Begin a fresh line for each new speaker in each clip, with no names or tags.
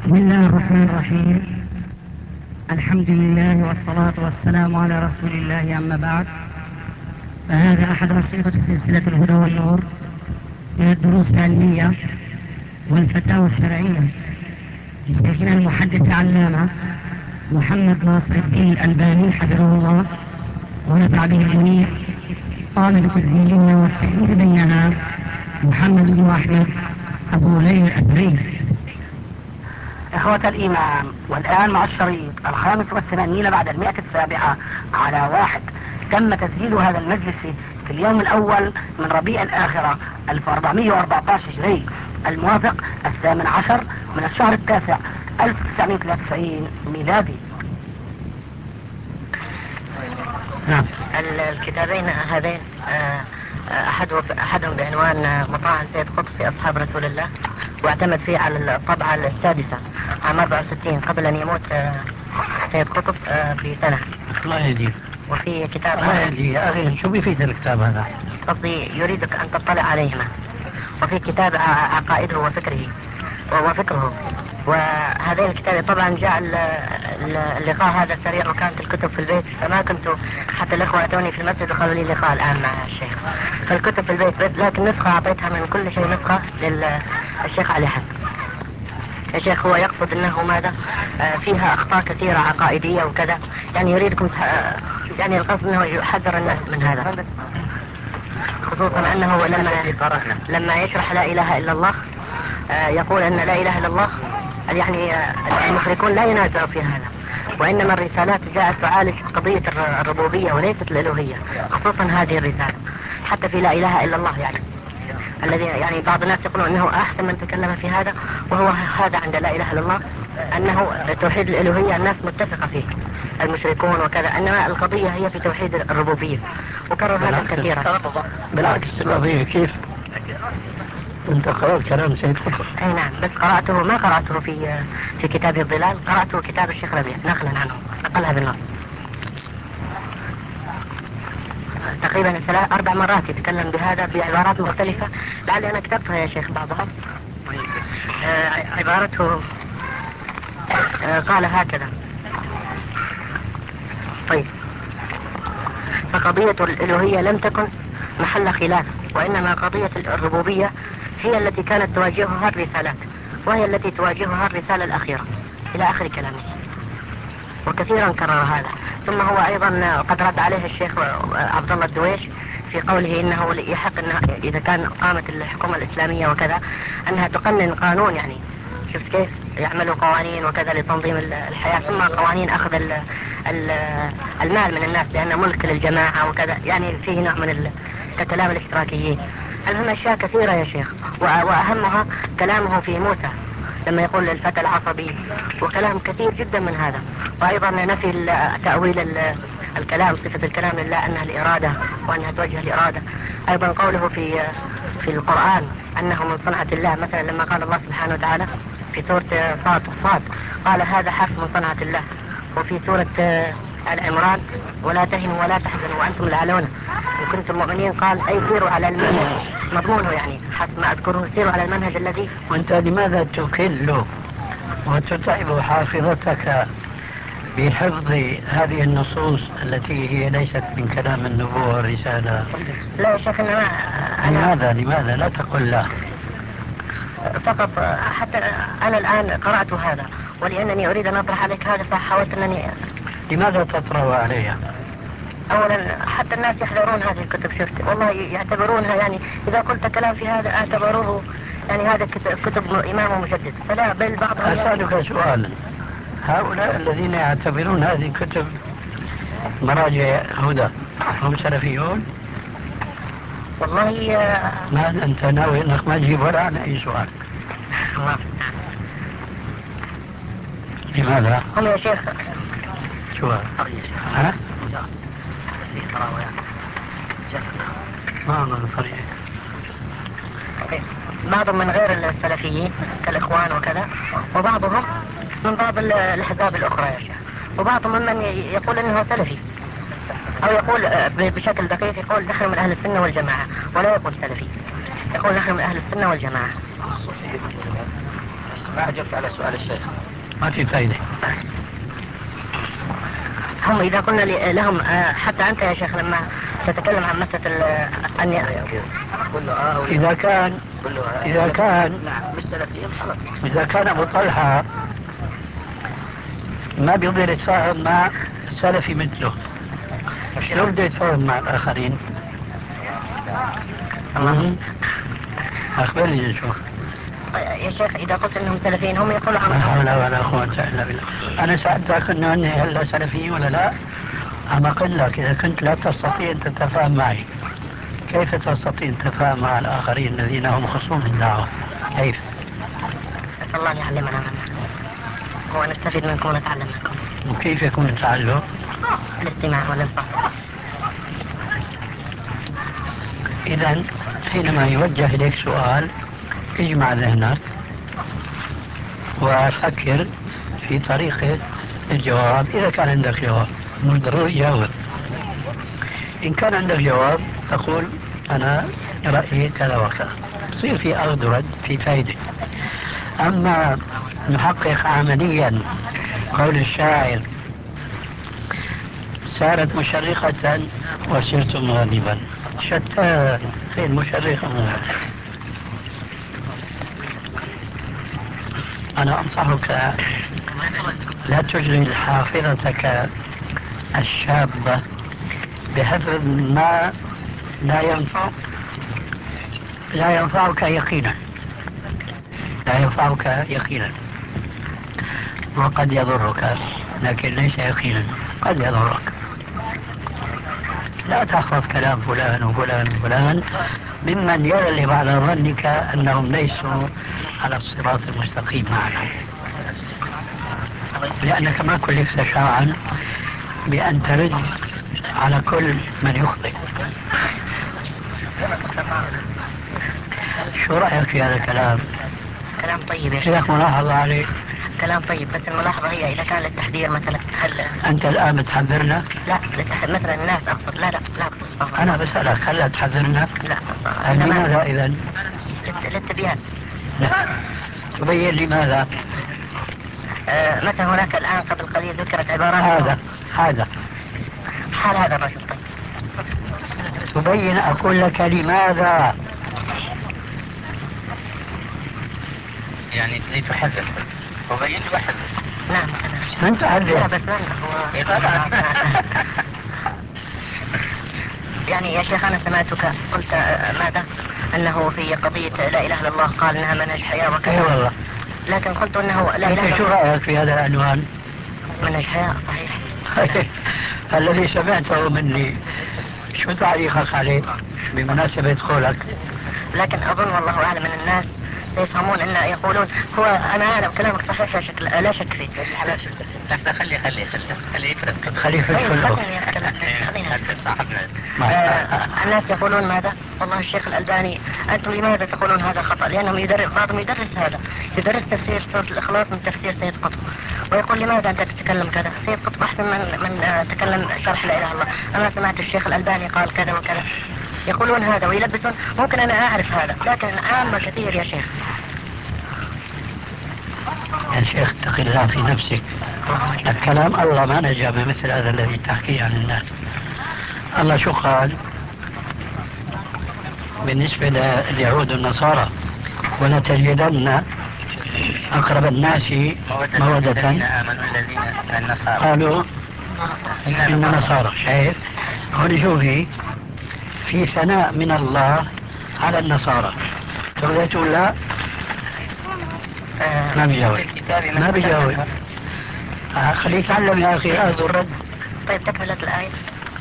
بسم الله الرحمن الرحيم. الحمد لله والصلاة والسلام على رسول الله، أما بعد، فهذا أحد أنشطة سلسلة الهدى والنور من الدروس العلمية والفتاوى الشرعية لشيخنا المحدث العلامة محمد ناصر الدين الألباني حفظه الله ونفع به الجميع. قام بتسجيلنا والتحديد بينها محمد بن أحمد أبو ليلى الأثري.
إخوة الإيمان، والآن مع الشريط 85 بعد 107 على 1. تم تسجيل هذا المجلس في اليوم الأول من ربيع الآخرة 1414 هجري، الموافق 18 من الشهر التاسع 1993 ميلادي.
الكتابين هذين أحدهم بعنوان مطاعن سيد قطب في أصحاب رسول الله، واعتمد فيه على الطبعة السادسة عام 64 قبل أن يموت سيد قطب بسنة.
الله يهديك.
وفي كتاب
الله يهديك يا أخي، شو بيفيد الكتاب هذا؟
قصدي يريدك أن تطلع عليهما. وفي كتاب عقائده وفكره. وهذين الكتاب طبعا جاء اللقاء هذا سريع، وكانت الكتب في البيت، فما كنت حتى الأخوة أتوني في المسجد وقالوا لي لقاء الآن مع الشيخ، فالكتب في البيت، لكن نسخة أعطيتها من كل شيء نسخة للشيخ علي حسن. الشيخ هو يقصد أنه ماذا فيها أخطاء كثيرة عقائدية وكذا، يعني يريدكم يعني القصد أنه يحذر الناس من هذا، خصوصا أنه لما يشرح لا إله إلا الله يقول أن لا إله إلا الله، يعني المشركون لا ينازعوا في هذا، وإنما الرسالات جاءت تعالج قضية الربوبية وليست الألوهية، خصوصا هذه الرسالة حتى في لا إله إلا الله، يعني الذي يعني بعض الناس يقولون أنه أحسن من تكلم في هذا، وهو هذا عند لا إله إلا الله أنه توحيد الألوهية الناس متفقة فيه، المشركون وكذا، إنما القضية هي في توحيد الربوبية، وكرر هذا كثيرا.
بالعكس القضية كيف؟ أنت قرأت كلام سيد قطب؟
أي نعم، بس ما قرأته في كتاب الظلال، قرأته كتاب الشيخ ربيع نقلا عنه، نقلها بالنص تقريبا 4 مرات يتكلم بهذا بعبارات مختلفة، لعلي أنا كتبتها يا شيخ بعضها. عبارته قال هكذا. طيب، فقضية الألوهية لم تكن محل خلاف، وإنما قضية الربوبية هي التي كانت تواجهها الرسالات، وهي التي تواجهها الرسالة الأخيرة، إلى آخر كلامه، وكثيرا كرر هذا. ثم هو أيضا قد رد عليه الشيخ عبد الله الدويش في قوله إنه يحق أنه إذا كان قامت الحكومة الإسلامية وكذا أنها تقنن قانون، يعني شفت كيف يعملوا قوانين وكذا لتنظيم الحياة، ثم قوانين أخذ المال من الناس لأنه ملك للجماعة وكذا، يعني فيه نوع من ككلام الاشتراكيين. المهم أشياء كثيرة يا شيخ، وأهمها كلامه في موسى لما يقول للفتى العصبي، وكلام كثير جدا من هذا. وأيضا نفي تأويل الكلام، صفة الكلام لله أنها الإرادة وأنها توجه الإرادة. أيضا قوله في القرآن أنه من صنعة الله، مثلا لما قال الله سبحانه وتعالى في سورة صاد قال هذا حرف من صنعة الله، وفي سورة العمران ولا تهنوا ولا تحزنوا وأنتم الأعلون إن كنتم مؤمنين، قال أي سيروا على المنهج، مضمونه يعني حسب ما أذكره سيروا على المنهج الذي.
وأنت لماذا تكل وتتعب حافظتك بحفظ هذه النصوص التي هي ليست من كلام النبوة والرسالة؟
لا يا شيخ،
لماذا لا تقول لا؟
فقط حتى أنا الآن قرأت هذا، ولأنني أريد أن أطرح عليك هذا فحاولت أنني.
لماذا تطرح عليها؟
أولا حتى الناس يحذرون هذه الكتب، شفت والله يعتبرونها، يعني إذا قلت كلام في هذا اعتبروه يعني هذا كتب إمام ومجدد، فلا بل بعضهم.
أسألك سؤالا، هؤلاء الذين يعتبرون هذه الكتب مراجع هدى هم سلفيون؟
والله
ما أنت ناوي أنك ما تجيب ولا عن أي سؤال. لماذا؟
هم يا شيخ
شو ها؟ ما أنا طريق.
بعضهم من غير السلفيين كالإخوان وكذا، وبعضهم من بعض الأحزاب الأخرى يا شيخ، وبعضهم ممن يقول أنه سلفي، أو يقول بشكل دقيق يقول نحن من أهل السنة والجماعة، ولا يقول سلفي، يقول نحن من أهل السنة والجماعة.
ما أجبت على سؤال الشيخ. ما في فايدة.
هم إذا قلنا لهم حتى أنت يا شيخ لما تتكلم عن مسألة أن
إذا كان أبو طلحة ما بيقدر يتفاهم مع سلفي مثله، شلون بده يتفاهم مع الآخرين؟ أخبرني شو
يا شيخ إذا قلت أنهم سلفيين هم يقولوا
لا حول ولا قوة إلا بالله. أنا سألتك أنه أني هلا سلفيين ولا لا؟ أما أقول لك إذا كنت لا تستطيع أن تتفاهم معي، كيف تستطيع أن تتفاهم مع الآخرين الذين هم خصوم الدعوة؟ كيف؟
أسأل الله أن يعلمنا منه ونستفيد منكم ونتعلم منكم.
وكيف يكون التعلم؟
الاستماع والإنصات.
إذا حينما يوجه إليك سؤال اجمع ذهنك وفكر في طريقة الجواب. إذا كان عندك جواب مش ضروري جاوب. إن كان عندك جواب تقول أنا رأيي كذا وكذا، يصير في أخذ ورد في فايدة. أما نحقق عمليا قول الشاعر سارت مشرقة وسرت مغربا، شتان فين مشرقة مغربا. أنا أنصحك لا تشغل حافظتك الشابة بحفظ ما لا ينفعك يقينا، وقد يضرك، لكن ليس يقينا، قد يضرك. لا تحفظ كلام فلان وفلان وفلان ممن يغلب على ظنك أنهم ليسوا على الصراط المستقيم معك، لأنك ما كلفت شرعا بأن ترد على كل من يخطئ. شو رأيك في هذا الكلام؟
كلام طيب يا
شيخ. ملاحظة عليه؟
كلام طيب، بس الملاحظة هي إذا كان للتحذير مثلا هل
أنت الآن بتحذرنا؟
لا مثلا الناس أقصد لا
أنا بسألك هل تحذرنا؟
لا.
لماذا إذن؟
للتبيان.
تبين لماذا؟
مثلا هناك الآن قبل قليل ذكرت عبارات
هذا
حال هذا الرجل. طيب
تبين، أقول لك لماذا؟ يعني لتحذر تبين بحذر.
نعم
من تحذر؟
لا بس يعني يا شيخ أنا سمعتك قلت ماذا؟ أنه في قضية لا إله إلا الله قال أنها منهج حياة وكذا.
أي والله.
لكن قلت أنه لا إله إلا الله.
شو رأيك في هذا العنوان؟
منهج حياة صحيح.
الذي سمعته مني شو تعليقك عليه بمناسبة قولك؟
لكن أظن والله أعلم أن الناس يفهمون أن يقولون هو أنا أعلم كلامك صحيح لا شك فيه.
بس خلي يفرق.
الناس يقولون ماذا؟ والله الشيخ الألباني أنتم لماذا تقولون هذا خطأ؟ لأنهم بعضهم يدرس تفسير سورة الإخلاص من تفسير سيد قطب، ويقول لماذا أنت تتكلم كذا؟ سيد قطب أحسن من تكلم شرح لا إله إلا الله. أنا سمعت الشيخ الألباني قال كذا وكذا، يقولون هذا ويلبسون. ممكن أنا أعرف هذا لكن عامة كثير يا شيخ.
يا شيخ اتق الله في نفسك. الكلام الله ما نجا بمثل هذا الذي تحكيه عن الناس. الله شو قال بالنسبة لليهود والنصارى؟ ولتجدن أقرب الناس مودة قالوا إن نصارى. شايف هون شوفي في ثناء من الله على النصارى. تقدر تقول لا؟ ما بيجاوب. خليه يتعلم يا أخي أخذ الرد.
طيب تكملت الآية.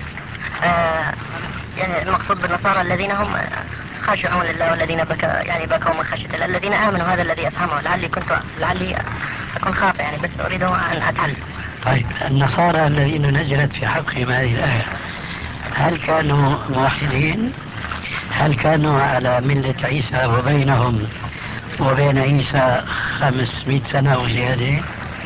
يعني المقصود بالنصارى الذين هم خاشعون لله والذين بكوا من خشية الله، الذين آمنوا. هذا الذي أفهمه، لعلي أكون خاطئ يعني، بس أريد أن أتعلم.
طيب النصارى الذين نزلت في حقهم هذه الآية هل كانوا موحدين؟ هل كانوا على ملة عيسى وبينهم وبين عيسى 500 سنة وزيادة؟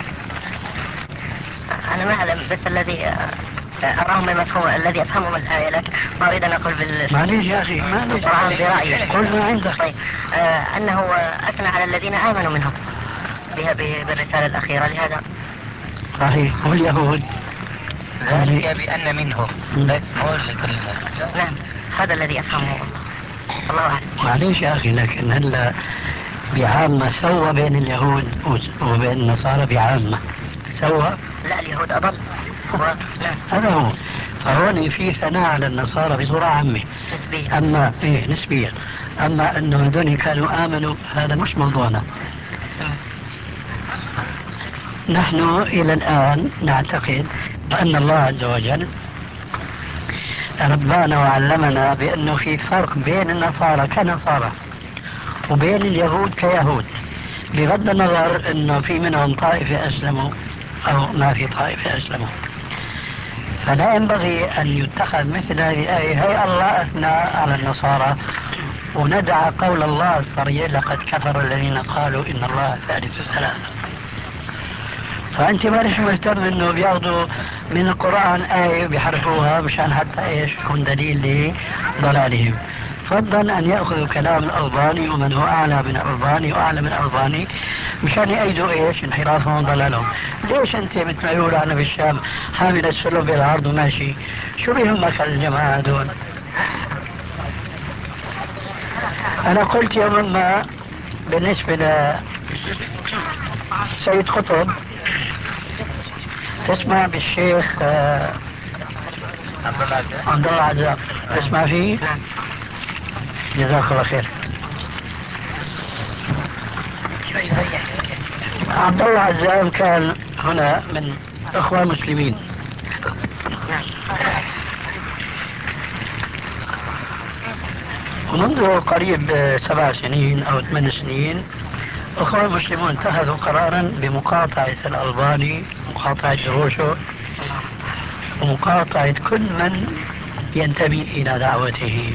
أنا ما أعلم، بس الذي أراهم بمفهوم الذي أفهمه من الآية، لكن ما أريد أن أقول
معليش يا أخي معليش
برأيي.
قل ما عندك.
طيب أنه أثنى على الذين آمنوا منهم. بالرسالة الأخيرة لهذا.
صحيح. واليهود
ذلك بأن منهم بس مو لكل.
نعم هذا الذي أفهمه الله أعلم.
معليش يا أخي، لكن هلا بعامة سوى بين اليهود وبين النصارى بعامة سوى.
لا اليهود أضل.
هذا هو. فهون في ثناء على النصارى بصورة عامة
نسبيا.
أما نسبيا. أما أنه هذول كانوا آمنوا هذا مش موضوعنا. نحن إلى الآن نعتقد أن الله عز وجل ربانا وعلمنا بأنه في فرق بين النصارى كنصارى وبين اليهود كيهود، بغض النظر أنه في منهم طائفة أسلموا أو ما في طائفة أسلموا. فلا ينبغي أن يتخذ مثل هذه الآية هي الله أثنى على النصارى وندع قول الله الصريح لقد كفر الذين قالوا إن الله ثالث ثلاثة. فأنت مالش مهتم أنه بياخذوا من القرآن آية بيحرفوها مشان حتى إيش يكون دليل لضلالهم. فضل أن يأخذوا كلام الألباني ومن هو أعلى من الألباني وأعلى من الألباني مشان يأيدوا إيش انحرافهم وضلالهم. ليش أنت مثل ما يقولوا أنا بالشام حامل السلم بالعرض وماشي؟ شو بيهمك الجماعة دول؟ أنا قلت يوما ما بالنسبة لسيد قطب تسمع بالشيخ عبد الله عزام، تسمع فيه؟ جزاك الله خير. عبد الله عزام كان هنا من اخوة مسلمين، ومنذ قريب 7 سنين او 8 سنين اخوة المسلمون اتخذوا قرارا بمقاطعة الألباني، مقاطعة دروشه، ومقاطعة كل من ينتمي الى دعوته،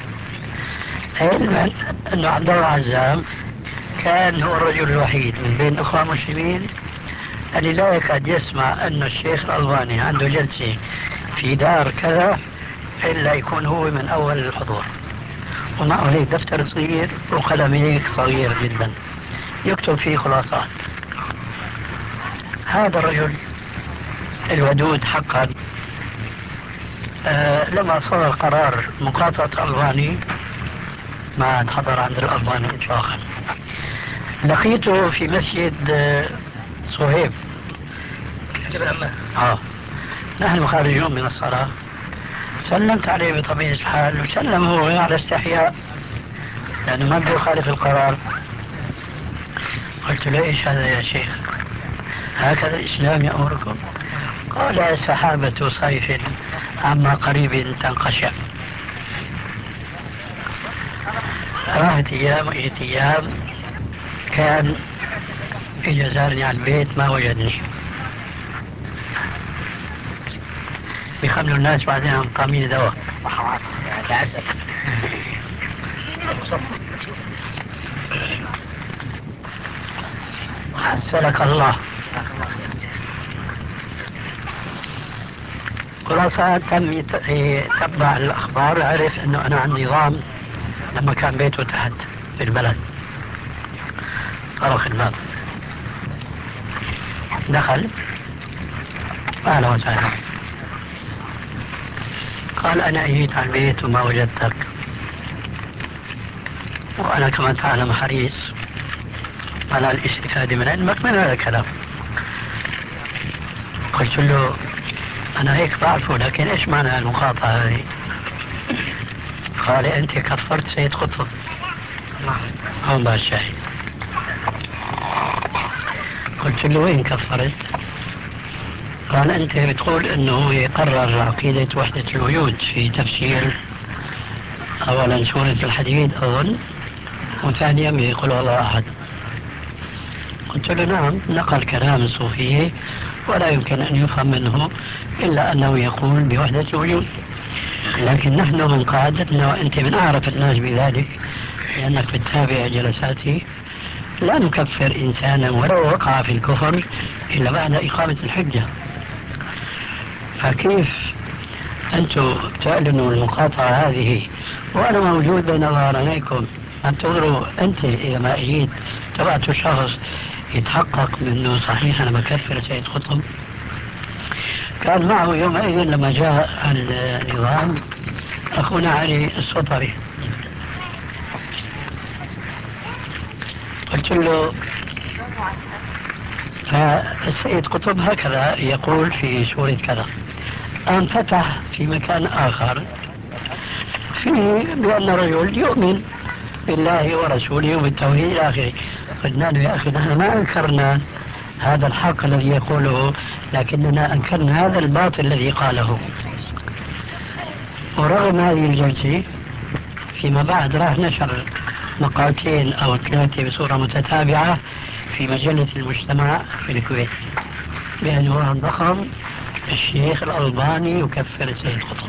علما أن عبد الله عزام كان هو الرجل الوحيد من بين الأخوة المسلمين اللي لا يكاد يسمع أن الشيخ الألباني عنده جلسة في دار كذا إلا يكون هو من أول الحضور، ومعه هيك دفتر صغير وقلم هيك صغير جدا يكتب فيه خلاصات. هذا الرجل الودود حقا لما صدر قرار مقاطعة الألباني ما عاد حضر عند الألباني إطلاقا. لقيته في مسجد صهيب نحن خارجون من الصلاة، سلمت عليه بطبيعة الحال وسلم هو على استحياء لأنه ما بده يخالف القرار. قلت له إيش هذا يا شيخ؟ هكذا الإسلام يأمركم؟ قال سحابة صيف عما قريب تنقشع. راحت أيام وإجت أيام، كان إجا زارني على البيت ما وجدني، يخملوا الناس بعدين عن قامين دواء. حسنك الله. خلاصة تم يتبع الأخبار، عرف أنه أنا عندي نظام لما كان بيته تحت في البلد. طرق الباب، دخل، أهلا وسهلا. قال أنا أجيت على البيت وما وجدتك، وأنا كما تعلم حريص على الاستفادة من علمك من هذا الكلام. قلت له أنا هيك بعرفه، لكن إيش معنى المقاطعة هذه؟ قال أنت كفرت سيد قطب. هون بقى الشاهد. قلت له وين كفرت؟ قال أنت بتقول أنه يقرر عقيدة وحدة الوجود في تفسير أولا سورة الحديد أظن، وثانيا يقول الله أحد. قلت له نعم، نقل كلام الصوفية ولا يمكن أن يفهم منه إلا أنه يقول بوحدة الوجود، لكن نحن من قاعدتنا وأنت من أعرف الناس بذلك لأنك بتتابع جلساتي، لا نكفر إنسانا ولو وقع في الكفر إلا بعد إقامة الحجة. فكيف أنتم تعلنوا المقاطعة هذه وأنا موجود بين ظهرانيكم؟ أن تنظروا أنت إذا ما أجيت تبعت شخص يتحقق منه صحيح أنا بكفر سيد قطب، كان معه يومئذ لما جاء النظام أخونا علي السطري، قلت له فالسيد قطب هكذا يقول في سورة كذا، أن فتح في مكان آخر فيه بأن الرجل يؤمن بالله ورسوله وبالتوحيد إلى آخره. قلنا له يا أخي نحن ما أنكرنا هذا الحق الذي يقوله، لكننا أنكرنا هذا الباطل الذي قاله. ورغم هذه الجلسة فيما بعد راح نشر مقالتين أو ثلاثة بصورة متتابعة في مجلة المجتمع في الكويت بعنوان ضخم: الشيخ الألباني يكفر السيد قطب.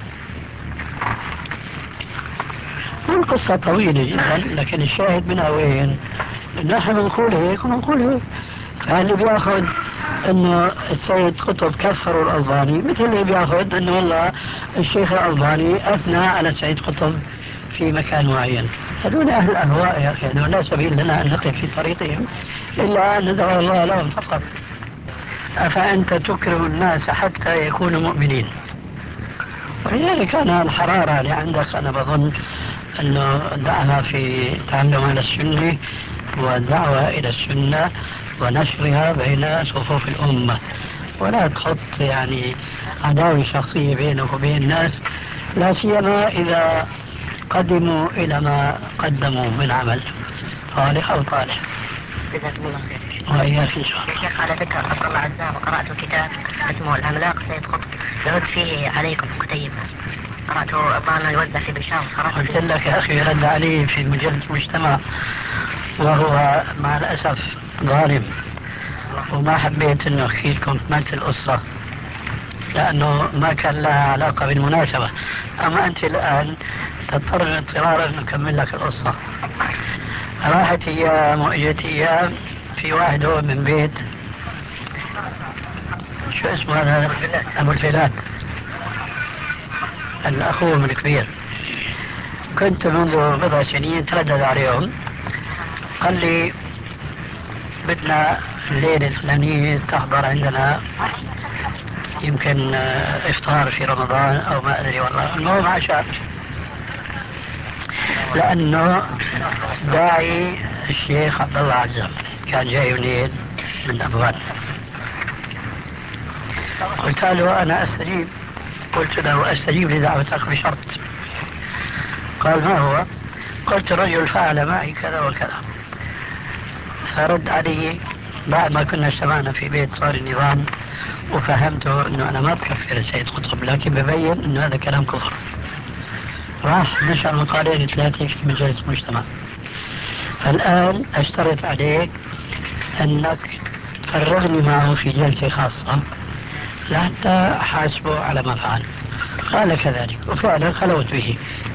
القصة طويلة جدا، لكن الشاهد منها وين؟ نحن نقول هيك ونقول هيك. فاللي بياخذ انه السيد قطب كفروا الألباني مثل اللي بياخذ انه والله الشيخ الألباني اثنى على السيد قطب في مكان معين. هذول اهل الاهواء يا اخي، لا سبيل لنا ان نقف في طريقهم الا ان ندعو الله لهم فقط. افانت تكره الناس حتى يكونوا مؤمنين. ولذلك انا الحرارة اللي عندك انا بظن انه دعها في تعلم على السنة والدعوة الى السنة ونشرها بين صفوف الامة، ولا تحط يعني عداوة شخصية بينك وبين الناس، لا سيما اذا قدموا الى ما قدموا من عمل صالح او طالح.
جزاكم الله خير.
وإياك إن شاء الله.
يا شيخ على ذكر عبد الله عزام قرأت كتاب اسمه العملاق سيد قطب يرد فيه عليكم كتيب، قرأته الظاهر يوزع في بشاور.
قلت لك يا أخي رد عليه في مجلة المجتمع وهو مع الأسف ظالم، وما حبيت أنه أحكي لكم كملت القصة لأنه ما كان لها علاقة بالمناسبة. أما أنت الآن تضطر اضطرارا أن نكمل لك القصة. راحت أيام وإجت أيام، في واحد هو من بيت شو اسمه هذا أبو الفيلات الأخوهم الكبير، كنت منذ بضع سنين تردد عليهم، قال لي بدنا الليلة الفلانية تحضر عندنا يمكن إفطار في رمضان أو ما أدري والله، المهم عشاء، لأنه داعي الشيخ عبد الله عزام كان جاي منين من أبوان. قلت له أنا أستجيب، قلت له أستجيب لدعوتك بشرط. قال ما هو؟ قلت رجل فعل معي كذا وكذا. فرد علي بعد ما كنا اجتمعنا في بيت صار النظام وفهمته أنه أنا ما بكفر السيد قطب، لكن ببين أنه هذا كلام كفر. راح نشر مقالين ثلاثة في مجلة المجتمع. الآن أشترط عليك أنك تفرغني معه في جلسة خاصة لحتى أحاسبه على ما فعل. قال كذلك، وفعلا خلوت به.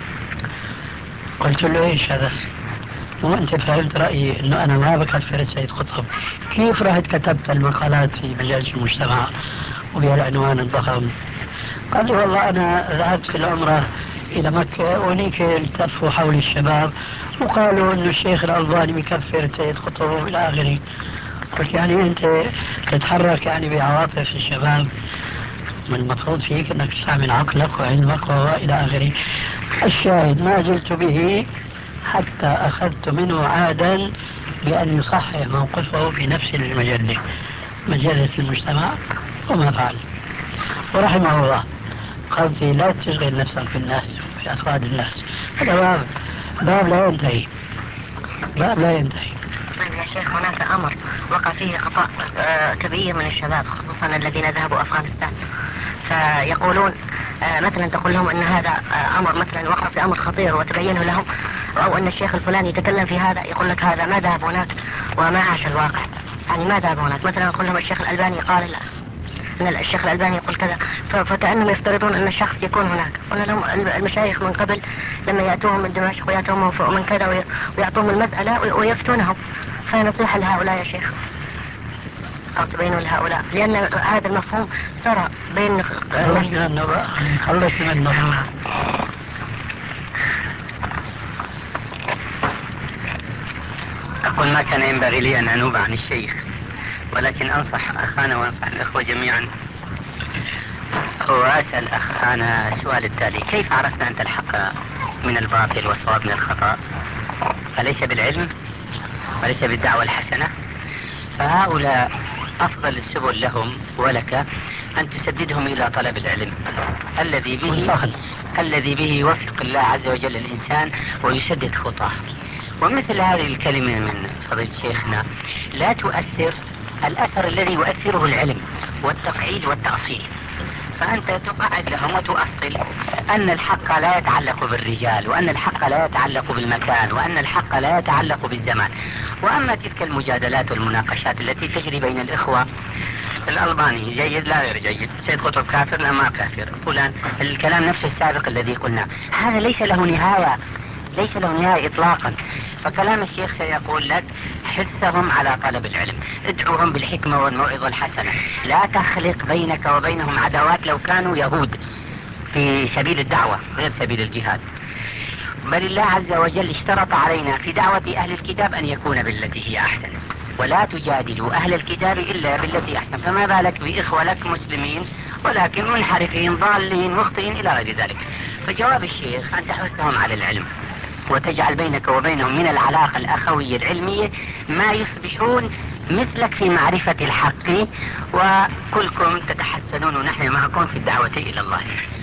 قلت له ايش هذا؟ وانت فهمت رأيي انه انا ما بكفر السيد قطب، كيف رحت كتبت المقالات في مجالس المجتمع وبهالعنوان الضخم؟ قال لي والله انا ذهبت في العمرة الى مكة ونيك التفوا حول الشباب وقالوا انه الشيخ الألباني بكفر السيد قطب والى اخره. قلت يعني انت تتحرك يعني بعواطف الشباب، من المفروض فيك انك تستعمل عقلك وعلمك والى اخره. الشاهد ما زلت به حتى اخذت منه عادا بان يصحح موقفه في نفس المجلة، مجلة المجتمع، وما فعل. ورحمه الله. قصدي لا تشغل نفسك بالناس في افراد الناس، هذا باب لا ينتهي، باب لا ينتهي.
طيب يا شيخ هناك أمر وقع فيه خطأ كبير من الشباب خصوصا الذين ذهبوا أفغانستان، فيقولون مثلا تقول لهم أن هذا أمر مثلا وقع في أمر خطير وتبينه لهم، أو أن الشيخ الفلاني يتكلم في هذا، يقول لك هذا ما ذهب هناك وما عاش الواقع، يعني ما ذهب هناك. مثلا أقول لهم الشيخ الألباني قال لا، أن الشيخ الألباني يقول كذا، فكأنهم يفترضون أن الشخص يكون هناك. قلنا لهم المشايخ من قبل لما يأتوهم من دمشق ويأتوهم من كذا ويعطوهم المسألة ويفتونهم، فنصيحة لهؤلاء يا شيخ أو تبينوا لهؤلاء، لأن هذا المفهوم سرى بين
خلصنا منه.
أقول ما كان ينبغي لي أن أنوب عن الشيخ، ولكن أنصح أخانا وأنصح الأخوة جميعا. وأسأل أخانا السؤال التالي: كيف عرفنا أن الحق من الباطل والصواب من الخطأ؟ أليس بالعلم وليس بالدعوة الحسنة؟ فهؤلاء أفضل السبل لهم ولك أن تسددهم إلى طلب العلم الذي به يوفق الله عز وجل الإنسان ويسدد خطاه. ومثل هذه الكلمة من فضيلة شيخنا لا تؤثر الأثر الذي يؤثره العلم والتقعيد والتأصيل. فأنت تقعد لهم وتؤصل أن الحق لا يتعلق بالرجال، وأن الحق لا يتعلق بالمكان، وأن الحق لا يتعلق بالزمان. وأما تلك المجادلات والمناقشات التي تجري بين الإخوة، الألباني جيد لا غير جيد، سيد قطب كافر لا ما كافر، فلان الكلام نفسه السابق الذي قلنا، هذا ليس له نهاية، ليس له نهاية إطلاقا. فكلام الشيخ سيقول لك: حثهم على طلب العلم، ادعوهم بالحكمة والموعظة الحسنة، لا تخلق بينك وبينهم عداوات لو كانوا يهود في سبيل الدعوة غير سبيل الجهاد. بل الله عز وجل اشترط علينا في دعوة أهل الكتاب أن يكون بالتي هي أحسن، ولا تجادلوا أهل الكتاب إلا بالتي أحسن. فما بالك بإخوة لك مسلمين ولكن منحرفين ضالين مخطئين إلى غير ذلك. فجواب الشيخ أن تحثهم على العلم وتجعل بينك وبينهم من العلاقة الأخوية العلمية ما يصبحون مثلك في معرفة الحق، وكلكم تتحسنون ونحن معكم في الدعوة إلى الله.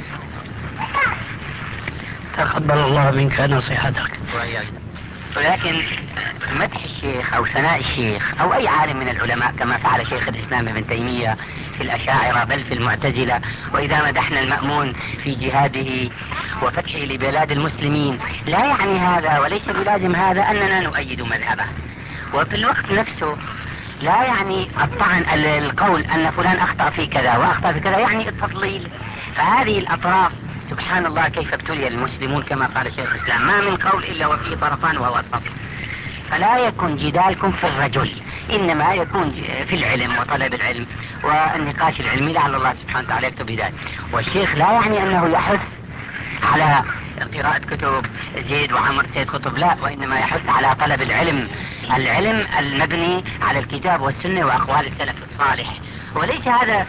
تقبل الله منك نصيحتك.
ولكن مدح الشيخ أو ثناء الشيخ أو أي عالم من العلماء كما فعل شيخ الإسلام ابن تيمية في الأشاعرة بل في المعتزلة، وإذا مدحنا المأمون في جهاده وفتحه لبلاد المسلمين، لا يعني هذا وليس بلازم هذا أننا نؤيد مذهبه. وفي الوقت نفسه لا يعني الطعن القول أن فلان أخطأ في كذا وأخطأ في كذا يعني التضليل. فهذه الأطراف سبحان الله كيف ابتلي المسلمون كما قال شيخ الإسلام: ما من قول إلا وفيه طرفان وهو وسط. فلا يكن جدالكم في الرجل، إنما يكون في العلم وطلب العلم والنقاش العلمي لعل الله سبحانه وتعالى يكتب بذلك. والشيخ لا يعني أنه يحث على قراءة كتب زيد وعمر سيد قطب، لا، وإنما يحث على طلب العلم المبني على الكتاب والسنة وأقوال السلف الصالح. وليس هذا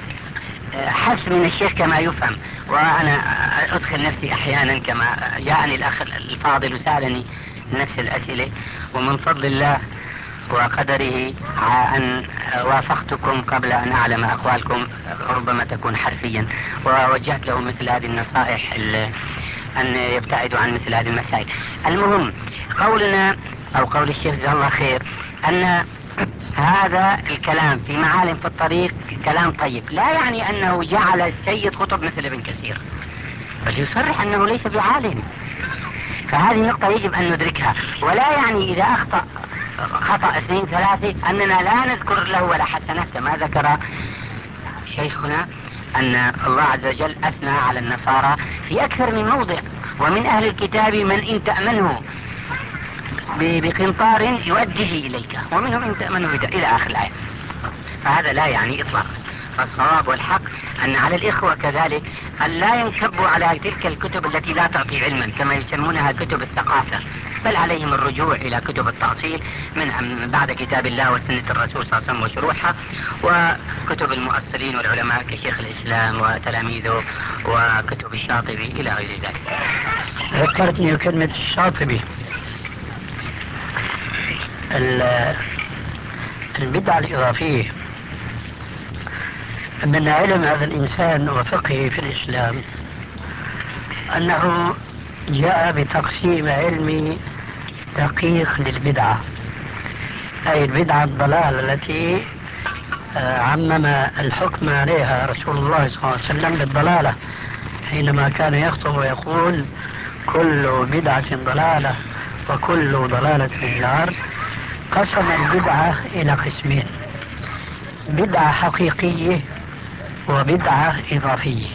حث من الشيخ كما يفهم. وأنا أدخل نفسي أحيانا كما جاءني الأخ الفاضل وسألني نفس الأسئلة، ومن فضل الله وقدره أن وافقتكم قبل أن أعلم أقوالكم ربما تكون حرفيا، ووجهت له مثل هذه النصائح أن يبتعدوا عن مثل هذه المسائل. المهم قولنا أو قول الشيخ جزاه الله خير أن هذا الكلام في معالم في الطريق كلام طيب، لا يعني أنه جعل السيد قطب مثل ابن كثير، بل يصرح أنه ليس بعالم. فهذه نقطة يجب أن ندركها. ولا يعني إذا أخطأ خطأ 2 3 أننا لا نذكر له ولا حسنة، كما ذكر شيخنا أن الله عز وجل أثنى على النصارى في أكثر من موضع: ومن أهل الكتاب من إن تأمنه بقنطار يؤديه إليك ومنهم إن تأمنه إلى آخر الآية. فهذا لا يعني إطلاقا. فالصواب والحق أن على الإخوة كذلك أن لا ينكبوا على تلك الكتب التي لا تعطي علما كما يسمونها كتب الثقافة، بل عليهم الرجوع إلى كتب التأصيل من بعد كتاب الله وسنة الرسول صلى الله عليه وسلم وشروحها، وكتب المؤصلين والعلماء كشيخ الإسلام وتلاميذه وكتب الشاطبي إلى غير ذلك.
ذكرتني بكلمة الشاطبي. البدعة الإضافية من علم هذا الإنسان وفقهه في الإسلام أنه جاء بتقسيم علمي دقيق للبدعة، أي البدعة الضلال التي عمم الحكم عليها رسول الله صلى الله عليه وسلم بالضلالة حينما كان يخطب ويقول: كل بدعة ضلالة وكل ضلالة في النار. قسم البدعة إلى قسمين: بدعة حقيقية وبدعة إضافية،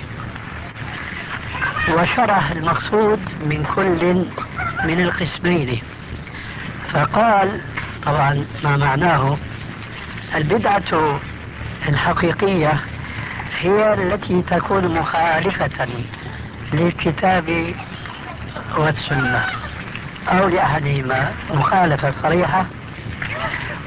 وشرح المقصود من كل من القسمين. فقال طبعا ما معناه: البدعة الحقيقية هي التي تكون مخالفة للكتاب والسنة أو لأحدهما مخالفة صريحة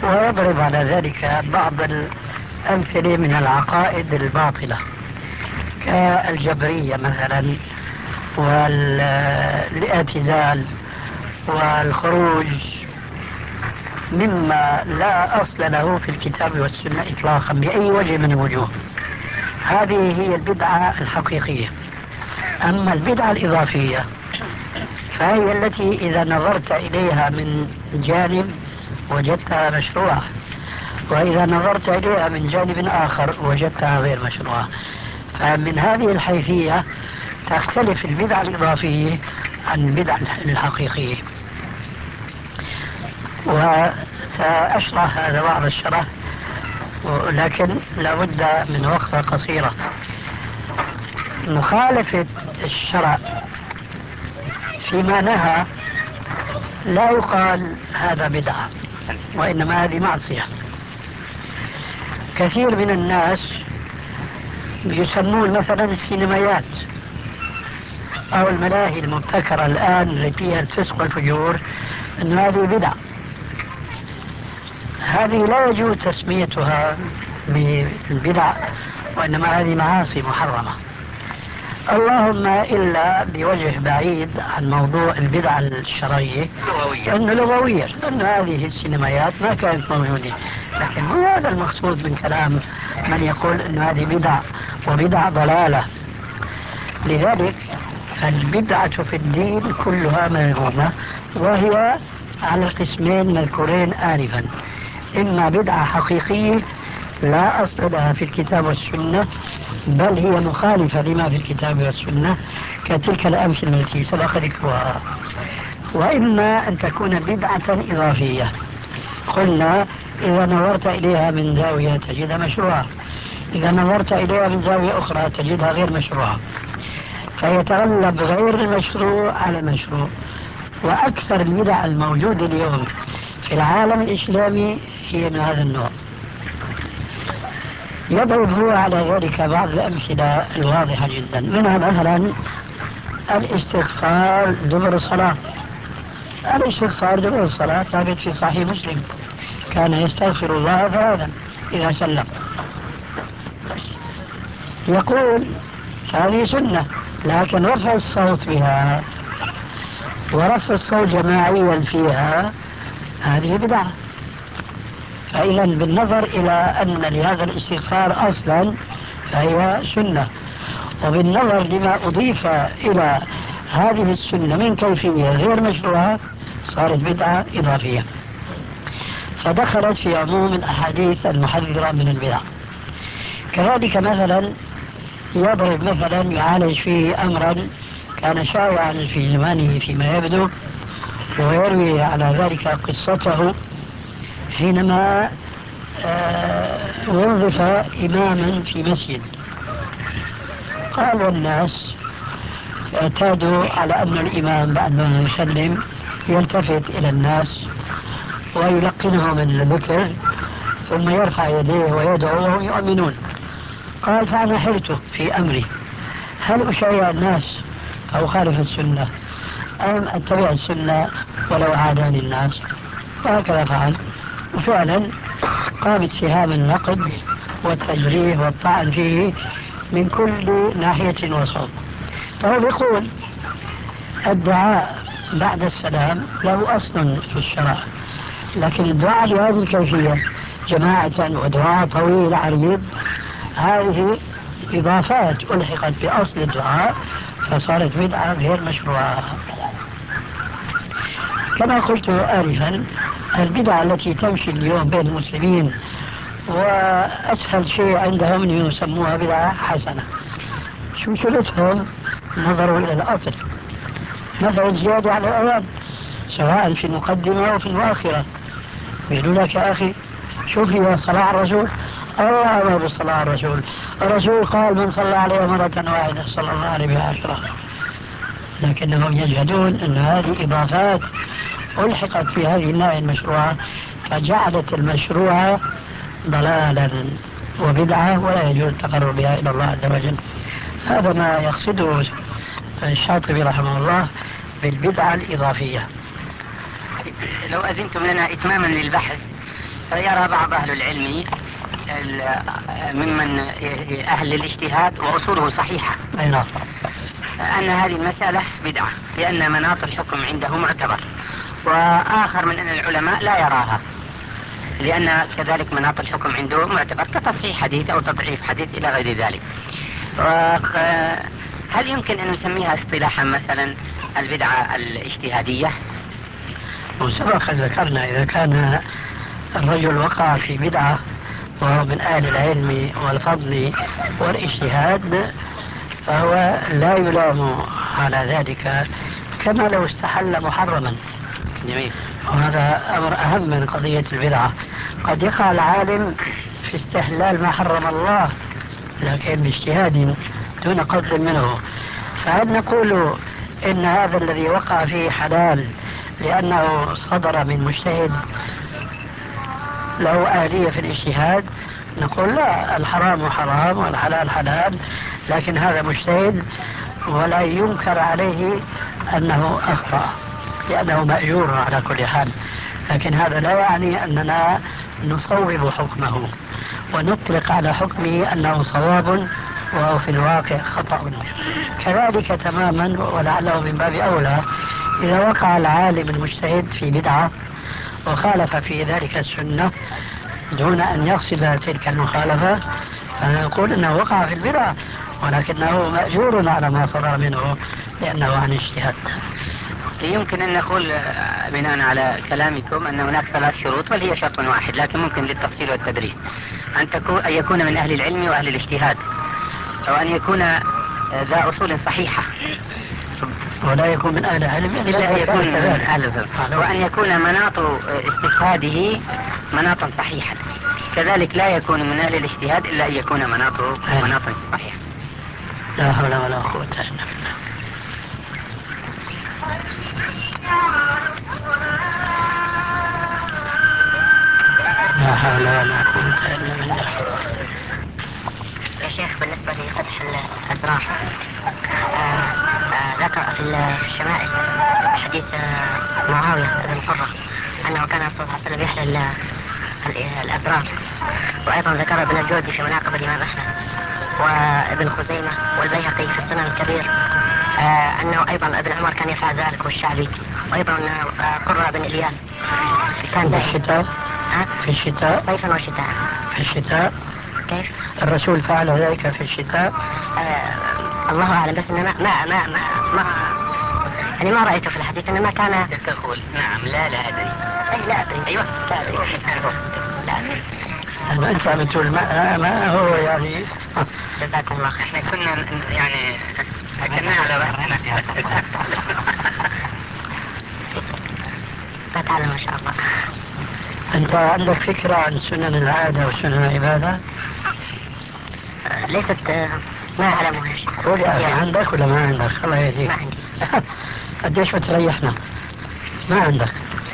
ويضرب على ذلك بعض الأمثلة من العقائد الباطلة كالجبرية مثلا والاعتزال والخروج مما لا أصل له في الكتاب والسنة إطلاقا بأي وجه من الوجوه. هذه هي البدعة الحقيقية. أما البدعة الإضافية فهي التي إذا نظرت إليها من جانب وجدتها مشروعة، وإذا نظرت إليها من جانب آخر وجدتها غير مشروعة. فمن هذه الحيثية تختلف البدعة الإضافية عن البدعة الحقيقية. وسأشرح هذا بعض الشرح، لكن لابد من وقفة قصيرة. مخالفة الشرع فيما نهى لا يقال هذا بدعة، وإنما هذه معصية. كثير من الناس يسمون مثلا السينمايات أو الملاهي المبتكرة الآن اللي فيها الفسق والفجور أن هذه بدعة. هذه لا يجوز تسميتها بالبدع، وإنما هذه معاصي محرمة. اللهم إلا بوجه بعيد عن موضوع البدع الشرعية أنه لغوية، لأن هذه السينمايات ما كانت موجودة. لكن مو هذا المقصود من كلام من يقول أن هذه بدع وبدع ضلالة. لذلك البدعة في الدين كلها مذمومة، وهي على قسمين مذكورين آنفا: إما بدعة حقيقية لا أصل لها في الكتاب والسنة، بل هي مخالفة لما في الكتاب والسنة كتلك الأمثلة التي سبق ذكرها، وإما أن تكون بدعة إضافية. قلنا إذا نظرت إليها من زاوية تجدها مشروعة، إذا نظرت إليها من زاوية أخرى تجدها غير مشروعة، فيتغلب غير المشروع على المشروع. وأكثر البدع الموجودة اليوم في العالم الإسلامي هي من هذا النوع. يضرب هو على ذلك بعض الأمثلة الواضحة جدا، منها مثلا الاستغفار دبر الصلاة. الاستغفار دبر الصلاة ثابت في صحيح مسلم، كان يستغفر الله ثلاثا إذا سلم. يقول هذه سنة، لكن رفع الصوت بها ورفع الصوت جماعيا فيها هذه بدعة. فإذا بالنظر إلى أن لهذا الاستغفار أصلا فهي سنة، وبالنظر لما أضيف إلى هذه السنة من كيفية غير مشروعة صارت بدعة إضافية، فدخلت في عموم الأحاديث المحذرة من البدع. كذلك مثلا يضرب مثلا يعالج فيه أمرا كان شائعا في زمانه فيما يبدو، ويروي على ذلك قصته حينما وظف إماما في مسجد. قال الناس اعتادوا على أن الإمام بعد ما يسلم يلتفت إلى الناس ويلقنهم الذكر ثم يرفع يديه ويدعو وهم يؤمنون. قال فأنا حرت في أمري، هل أشيع الناس أو خالف السنة أم أتبع السنة ولو عاداني الناس؟ وهكذا فعل، وفعلا قامت سهام النقد والتجريح والطعن فيه من كل ناحية وصوب. فهو يقول الدعاء بعد السلام له أصل في الشرع، لكن الدعاء بهذه الكيفية جماعة ودعاء طويل عريض هذه إضافات ألحقت بأصل الدعاء فصارت بدعة غير مشروعة. كما قلت آنفا البدعة التي تمشي اليوم بين المسلمين وأسهل شيء عندهم أن يسموها بدعة حسنة. شو شغلتهم؟ نظروا إلى الأصل، مثلا زيادة على الأوان سواء في المقدمة أو في المؤخرة. يقول لك يا أخي شوف هي صلاة الرسول، الله أمر بالصلاة على الرسول، الرسول قال من صلى عليه مرة واحدة صلى الله عليه بعشرة. لكنهم يجهدون أن هذه إضافات ألحقت في هذه الناحية المشروعة فجعلت المشروعة ضلالا وبدعة ولا يجوز التقرب بها إلى الله عز وجل. هذا ما يقصده الشاطبي رحمه الله بالبدعة الإضافية.
لو أذنتم لنا إتماما للبحث، فيرى بعض أهل العلم ممن أهل الاجتهاد وأصوله صحيحة أن هذه المسألة بدعة، لأن مناط الحكم عنده معتبر، وآخر من أن العلماء لا يراها، لأن كذلك مناط الحكم عنده معتبر كتصحيح حديث أو تضعيف حديث إلى غير ذلك. هل يمكن أن نسميها اصطلاحا مثلا البدعة الاجتهادية؟
وسبق ذكرنا إذا كان الرجل وقع في بدعة وهو من أهل العلم والفضل والاجتهاد فهو لا يلام على ذلك كما لو استحل محرما.
جميل.
وهذا أمر أهم من قضية البدعة. قد يقع العالم في استحلال ما حرم الله لكن باجتهاد دون قصد منه، فهل نقول إن هذا الذي وقع فيه حلال لأنه صدر من مجتهد له آلية في الاجتهاد؟ نقول لا، الحرام حرام والحلال حلال، لكن هذا مجتهد ولا ينكر عليه أنه أخطأ لأنه مأجور على كل حال، لكن هذا لا يعني أننا نصوب حكمه ونطلق على حكمه أنه صواب وهو في الواقع خطأ. كذلك تماما ولعله من باب أولى إذا وقع العالم المجتهد في بدعة وخالف في ذلك السنة دون أن يقصد تلك المخالفة فنقول أنه وقع في البدعة ولكنه مأجور على ما صدر منه لأنه عن اجتهاد.
يمكن أن نقول بناء على كلامكم أن هناك 3 شروط بل هي شرط واحد، لكن ممكن للتفصيل والتدريس أن يكون من أهل العلم وأهل الاجتهاد، أو أن يكون ذا أصول صحيحة
ولا يكون من أهل العلم
إلا أن يكون من أهل العلم، وأن يكون مناط استشهاده مناطا صحيحة، كذلك لا يكون من أهل الاجتهاد إلا أن يكون مناطا صحيحة.
لا حول ولا قوة إلا بالله. لا حول ولا قوة إلا بالله.
يا شيخ بالنسبة لفتح الأزرار ذكر في الشمائل حديث معاوية بن قرة أنه كان صلى الله عليه وسلم يحلل الأزرار، وأيضا ذكر ابن الجوزي في مناقب الإمام أحمد وابن خزيمة والبيهقي في السنن الكبير أنه أيضا ابن عمر كان يفعل ذلك والشعبي، وأيضا قرة بن إلياس كان
في الشتاء في الشتاء
صيفا وشتاء.
في الشتاء
كيف
الرسول فعل ذلك في الشتاء؟
الله أعلم، بس إنما ما يعني ما رأيته في الحديث، إنما كان
تقول نعم لا أدري.
لا أدري.
أيوة
لا أدري. لا أدري.
أنت عم تقول ما هو يعني.
جزاكم الله خير.
احنا كنا يعني أكلنا على بعضنا
فتعالى ما شاء الله.
أنت عندك فكرة عن سنن العادة وسنن العبادة؟
ليست ما أعلمها يا شيخ.
قول يا أخي عندك ولا ما عندك؟ الله يهديك.
ما عندي.
قديش بتريحنا؟ ما عندك.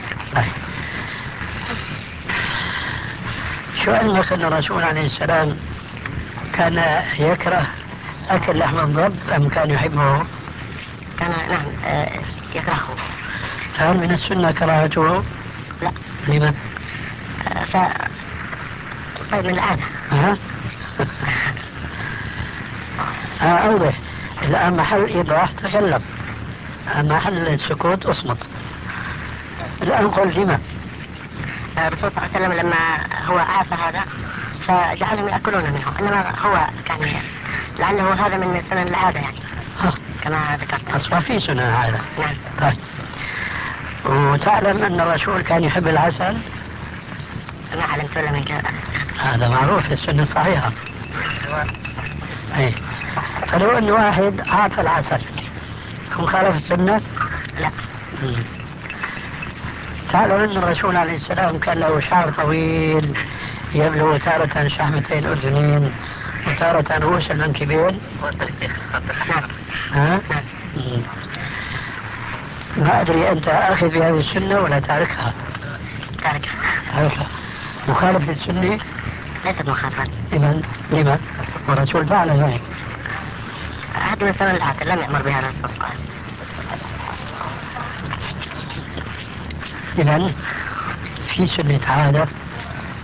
شو علمك أن الرسول عليه السلام كان يكره أكل لحم الضب أم كان يحبه؟
كان نعم يكرهه.
فهل من السنة كراهته؟
لا.
لما؟
طيب من العادة.
أوضح. الآن محل إيضاح تكلم، محل السكوت أصمت. الآن قل لما؟
الرسول صلى الله عليه وسلم لما هو عاف هذا فجعلهم يأكلون منه، إنما هو كان لعله هذا من سنن العادة يعني كما ذكرت.
أصلا في سنن العادة.
نعم.
طيب. وتعلم أن الرسول كان يحب العسل؟
ما علمت ولا من كذا.
هذا معروف في السنة الصحيحة. أي. فلو أن واحد عاف العسل هم خالف السنة؟
لا.
تعلم أن الرسول عليه السلام كان له شعر طويل يبلغ تارة شحمتين أذنين وتارة رؤوس المنكبين. ما أدري أنت آخذ بهذه السنة ولا تاركها؟ تاركها. مخالف للسنة؟
ليست مخالفة.
إذن لما؟ والرسول فعل ذلك.
هذا من سنن العادة لم يأمر بها الرسول صلى الله عليه وسلم.
إذن في سنة عادة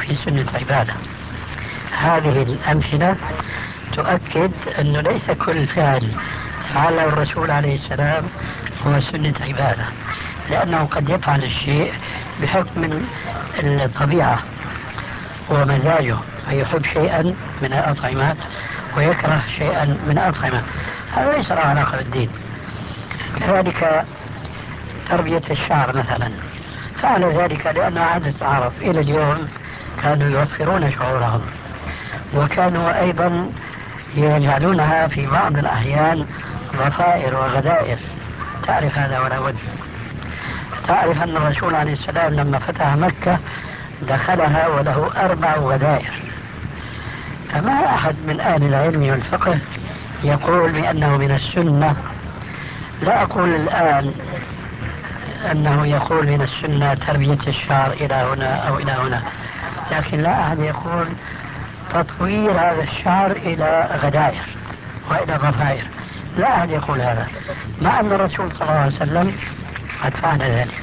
في سنة عبادة. هذه الأمثلة تؤكد أنه ليس كل فعل فعله الرسول عليه السلام هو سنة عبادة، لأنه قد يفعل الشيء بحكم من الطبيعة ومزاجه، فيحب شيئا من الأطعمة ويكره شيئا من الأطعمة، هذا ليس له علاقة بالدين. كذلك تربية الشعر مثلا، فعل ذلك لأن عادة العرب إلى اليوم كانوا يوفرون شعورهم، وكانوا أيضا يجعلونها في بعض الأحيان ضفائر وغدائر. تعرف هذا ولا بد. تعرف أن الرسول عليه السلام لما فتح مكة دخلها وله 4 غدائر، فما أحد من أهل العلم والفقه يقول بأنه من السنة. لا أقول الآن أنه يقول من السنة تربية الشعر إلى هنا أو إلى هنا، لكن لا أحد يقول تطوير هذا الشعر إلى غدائر وإلى ضفائر، لا أحد يقول هذا، مع أن الرسول صلى الله عليه وسلم قد فعل ذلك.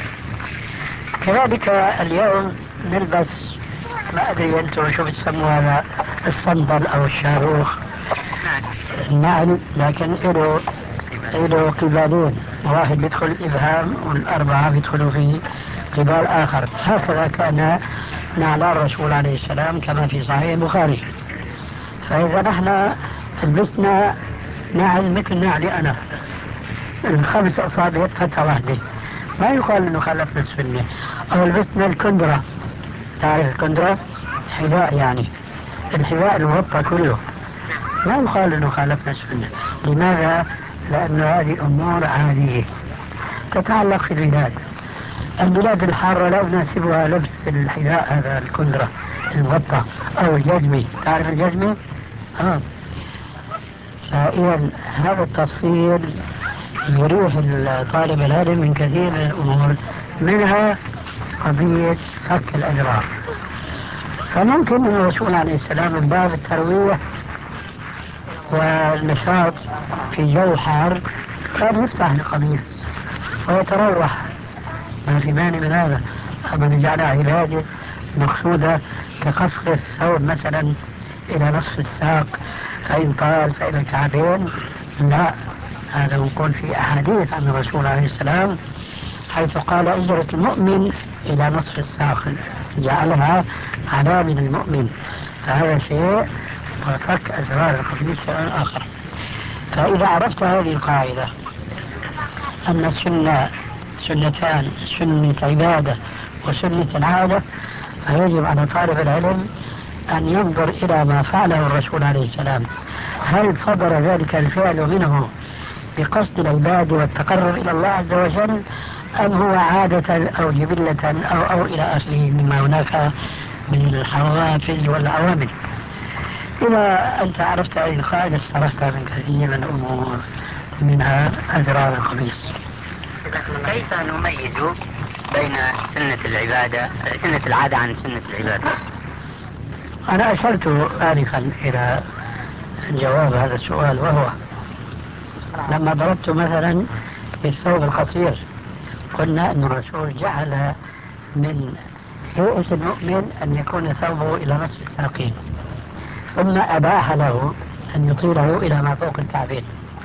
كذلك اليوم نلبس، ما أدري أنتم شو بتسموا هذا، الصندل أو الشاروخ، نعم، لكن له قبالين، واحد بيدخل الإبهام والأربعة بيدخلوا في قبال آخر. هكذا كان نعل الرسول عليه السلام كما في صحيح البخاري. فإذا نحن لبسنا نعل مثل نعلي أنا، 5 أصابع فتحة واحدة، ما يقال أنه خالفنا السنة. أو لبسنا الكندرة، تعرف الكندرة؟ حذاء، يعني الحذاء المغطى كله، ما يقال أنه خالفنا السنة. لماذا؟ لأن هذه أمور عادية تتعلق في البلاد الحارة لا يناسبها لبس الحذاء هذا الكندرة المغطى أو الجزمي. تعرف الجزمي؟ فإذا هذا التفصيل يريح طالب العلم من كثير من الأمور، منها قضية فك الأزرار. فممكن أن الرسول عليه السلام من باب الترويح والنشاط في جو حار كان يفتح القميص ويتروح، ما في مانع من هذا. أما نجعل عبادة مقصودة كقصر الثوب مثلا إلى نصف الساق فإن طال فإلى الكعبين، لا، هذا نقول في أحاديث عن الرسول عليه السلام حيث قال أجرة المؤمن إلى نصف الساق، جعلها علامة المؤمن، فهذا شيء، وفك أزرار القميص شيء آخر. فإذا عرفت هذه القاعدة أن السنة سنتان، سنة عبادة وسنة العادة، فيجب على طالب العلم أن ينظر إلى ما فعله الرسول عليه السلام، هل صدر ذلك الفعل منه بقصد العبادة والتقرب إلى الله عز وجل، أم هو عادة أو جبلة أو إلى آخره مما هناك من الحوافز والعوامل. إذا أنت عرفت هذه القاعدة استرحت من كثير من الأمور، منها أزرار القميص.
كيف نميز بين سنة العادة عن سنة العبادة؟
أنا أشرت آنفا إلى جواب هذا السؤال، وهو لما ضربت مثلا بالثوب القصير، قلنا أن الرسول جعل من هيئة المؤمن أن يكون ثوبه إلى نصف الساقين، ثم أباح له أن يطيله إلى ما فوق الكعبين.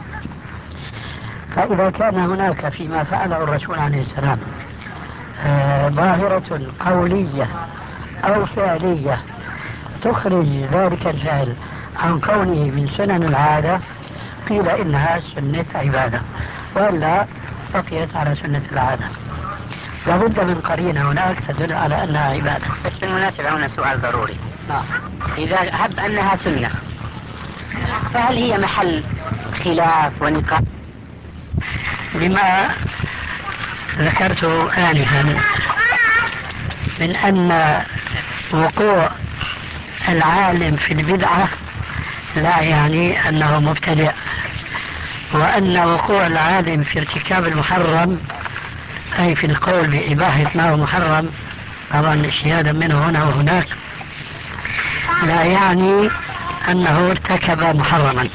فإذا كان هناك فيما فعله الرسول عليه السلام ظاهرة قولية أو فعلية تخرج ذلك الفعل عن كونه من سنن العادة، قيل إنها سنة عبادة، ولا بقيت على سنة العادة. لابد من قرينة هناك تدل على أنها عبادة.
بس بالمناسبة هنا سؤال ضروري. إذا هب أنها سنة، فهل هي محل خلاف ونقاش؟
بما ذكرت آنفا من أن وقوع العالم في البدعة لا يعني أنه مبتدع، وأن وقوع العالم في ارتكاب المحرم أي في القول بإباحة ما هو محرم، طبعا اجتهادا منه هنا وهناك، لا يعني أنه ارتكب محرما.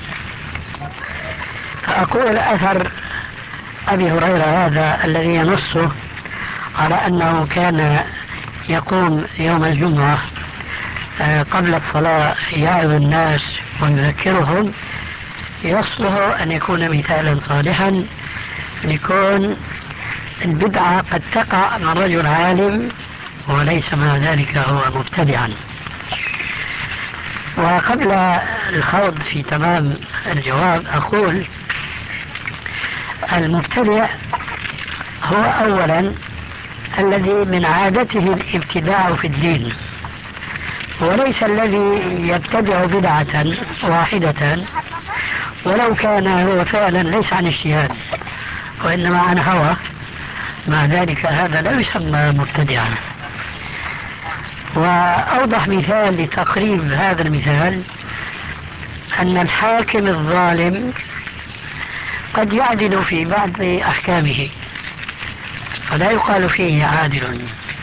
فأقول أثر أبي هريرة هذا الذي ينص على أنه كان يقوم يوم الجمعة قبل الصلاة يعظ الناس ويذكرهم يصلح أن يكون مثالا صالحا لكون البدعة قد تقع من رجل عالم وليس مع ذلك هو مبتدعا. وقبل الخوض في تمام الجواب أقول المبتدع هو أولا الذي من عادته الابتداع في الدين، وليس الذي يبتدع بدعة واحدة ولو كان هو فعلا ليس عن اجتهاد وإنما عن هوى، مع ذلك هذا لا يسمى مبتدعا. وأوضح مثال لتقريب هذا المثال أن الحاكم الظالم قد يعدل في بعض أحكامه فلا يقال فيه عادل،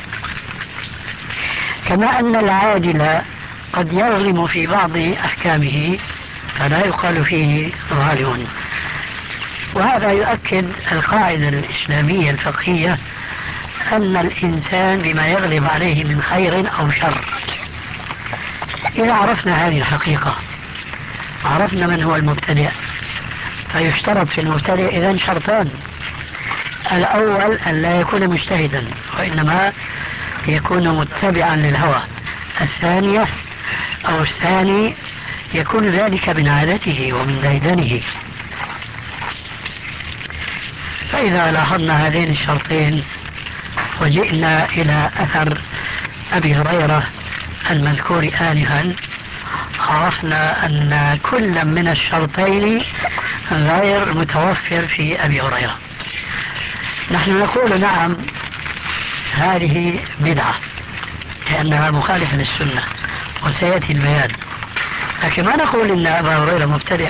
كما أن العادل قد يظلم في بعض أحكامه فلا يقال فيه ظالم. وهذا يؤكد القاعدة الإسلامية الفقهية أن الإنسان بما يغلب عليه من خير أو شر. إذا عرفنا هذه الحقيقة عرفنا من هو المبتدع، فيشترط في المبتدع إذن شرطان: الأول أن لا يكون مجتهدا وإنما يكون متبعا للهوى، الثاني يكون ذلك من عادته ومن ديدنه. فإذا لاحظنا هذين الشرطين وجئنا إلى أثر أبي هريرة المذكور آنفا عرفنا أن كل من الشرطين غير متوفر في أبي هريرة. نحن نقول نعم هذه بدعة لأنها مخالفة للسنة وسيأتي البيان، لكن ما نقول إن أبا هريرة مبتدع.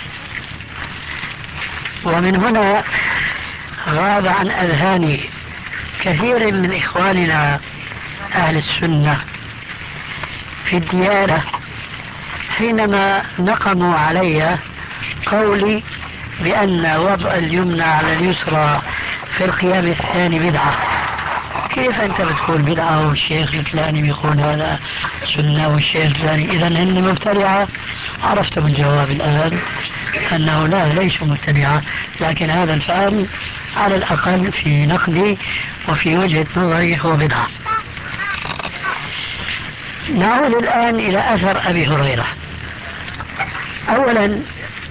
ومن هنا غاب عن أذهان كثير من إخواننا أهل السنة في الديانة حينما نقموا علي قولي بأن وضع اليمنى على اليسرى في القيام الثاني بدعة. كيف أنت بتقول بدعة والشيخ الفلاني بيقول هذا سنة والشيخ الفلاني إذا هن مبتدعة؟ عرفتم الجواب الآن أنه لا، ليسوا مبتدعة، لكن هذا الفعل على الأقل في نقدي وفي وجهة نظري هو بدعة. نعود الآن إلى أثر أبي هريرة. أولا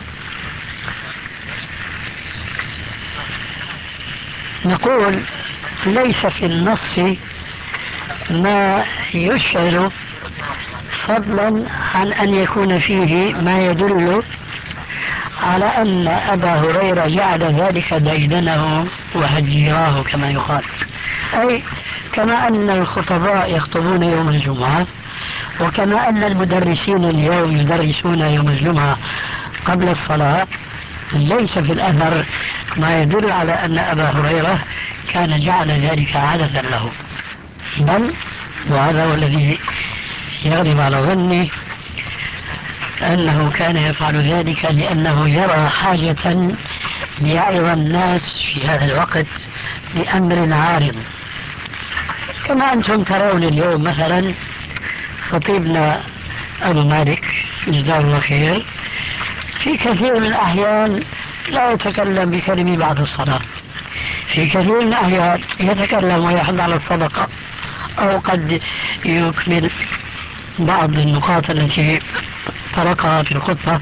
نقول ليس في النص ما يشعر فضلا عن أن يكون فيه ما يدل على أن أبا هريرة جعل ذلك ديدنه وهجيراه كما يقال، أي كما أن الخطباء يخطبون يوم الجمعة وكما أن المدرسين اليوم يدرسون يوم الجمعة قبل الصلاة، ليس في الأثر ما يدل على أن أبا هريرة كان جعل ذلك عادة له، بل وهذا هو الذي يغلب على ظني أنه كان يفعل ذلك لأنه يرى حاجة ليعظ الناس في هذا الوقت بأمر عارض. كما أنتم ترون اليوم مثلا خطيبنا أبو مالك جزاه الله خير في كثير من الأحيان لا يتكلم بكلمة بعد الصلاة، في كثير من الأحيان يتكلم ويحض على الصدقة أو قد يكمل بعض النقاط التي تركها في الخطبة،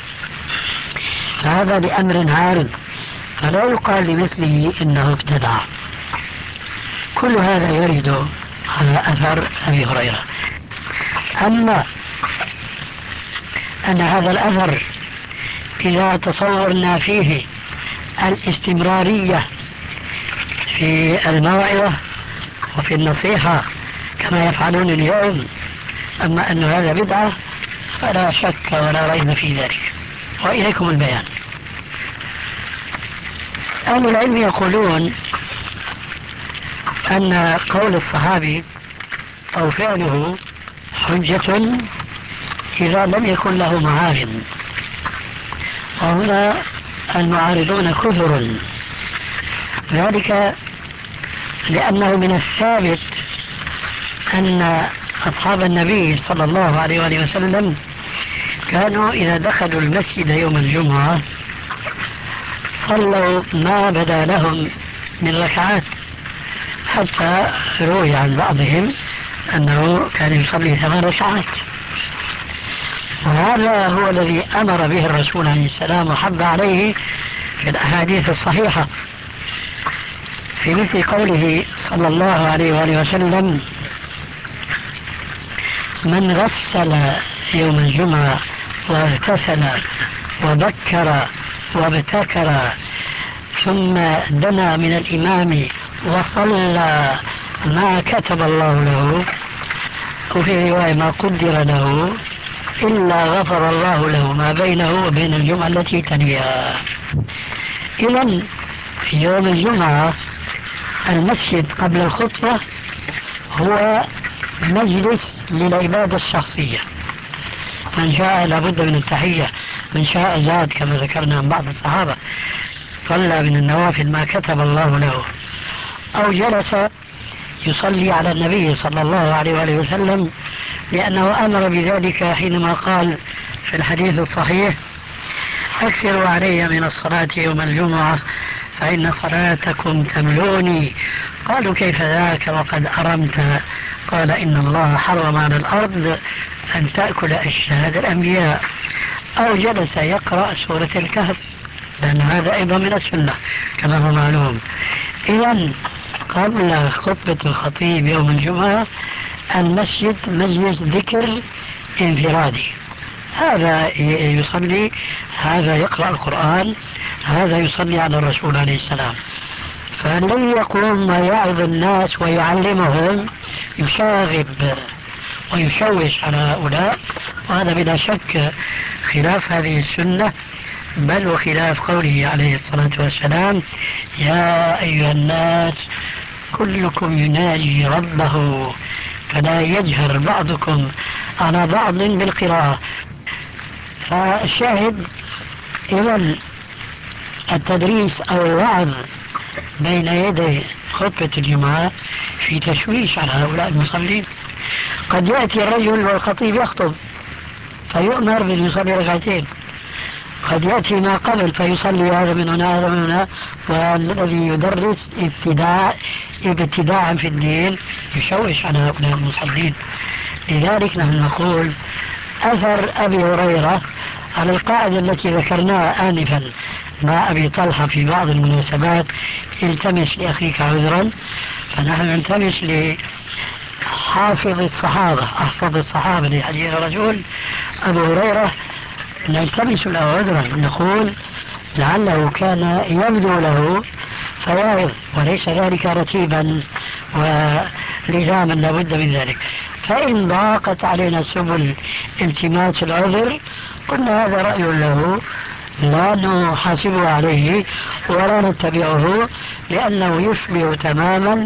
فهذا بأمر عارض فلا يقال لمثله إنه ابتدع. كل هذا يرد على أثر أبي هريرة. أما أن هذا الأثر إذا تصورنا فيه الاستمرارية في الموعظة وفي النصيحة كما يفعلون اليوم، أما أن هذا بدعة فلا شك ولا ريب في ذلك. وإليكم البيان. أهل العلم يقولون أن قول الصحابي أو فعله حجة إذا لم يكن له معارض، وهنا المعارضون كثر، ذلك لأنه من الثابت أن أصحاب النبي صلى الله عليه وآله وسلم كانوا إذا دخلوا المسجد يوم الجمعة صلوا ما بدا لهم من ركعات، حتى روي عن بعضهم أنه كان يصلي 8 ركعات. وهذا هو الذي أمر به الرسول عليه السلام وحض عليه في الأحاديث الصحيحة، في مثل قوله صلى الله عليه وآله وسلم: من غسل يوم الجمعة واغتسل وبكر وابتكر ثم دنا من الإمام وصلى ما كتب الله له، وفي رواية ما قدر له، إلا غفر الله له ما بينه وبين الجمعة التي تليها. إذن في يوم الجمعة المسجد قبل الخطبة هو مجلس للعبادة الشخصية، من شاء لابد من التحية، من شاء زاد كما ذكرنا عن بعض الصحابة صلى من النوافل ما كتب الله له، أو جلس يصلي على النبي صلى الله عليه وآله وسلم، لأنه أمر بذلك حينما قال في الحديث الصحيح: أكثروا علي من الصلاة يوم الجمعة فإن صلاتكم تملوني. قالوا: كيف ذاك وقد أرمت؟ قال: إن الله حرم على الأرض أن تأكل أجساد الأنبياء. أو جلس يقرأ سورة الكهف، لأن هذا أيضا من السنة كما هو معلوم. إذن قبل خطبة الخطيب يوم الجمعة المسجد مجلس ذكر انفرادي، هذا يصلي، هذا يقرأ القرآن، هذا يصلي على الرسول عليه السلام. فالذي يقوم ويعظ الناس ويعلمهم يشاغب ويشوش على هؤلاء، وهذا بلا شك خلاف هذه السنة، بل وخلاف قوله عليه الصلاة والسلام: يا أيها الناس كلكم يناجي ربه فلا يجهر بعضكم على بعض بالقراءة. فالشاهد إذن التدريس أو الوعظ بين يدي خطبة الجمعة في تشويش على هؤلاء المصلين. قد يأتي الرجل والخطيب يخطب فيؤمر بأن يصلي ركعتين، قد يأتي ما قبل فيصلي هذا من هنا هذا من هنا، والذي يدرس ابتداعا في الدين يشوش على هؤلاء المصلين. لذلك نحن نقول أثر أبي هريرة على القاعدة التي ذكرناها آنفا مع أبي طلحة في بعض المناسبات: التمس لأخيك عذرا، فنحن نلتمس لحافظ الصحابة، أحفظ الصحابة لحديث الرسول أبو هريرة، نلتمس له عذرا، نقول لعله كان يبدو له فيعظ، وليس ذلك رتيبا ولزاما لابد من ذلك. فإن ضاقت علينا سبل التماس العذر قلنا هذا رأي له، لا نحاسبه عليه ولا نتبعه، لأنه يشبه تماما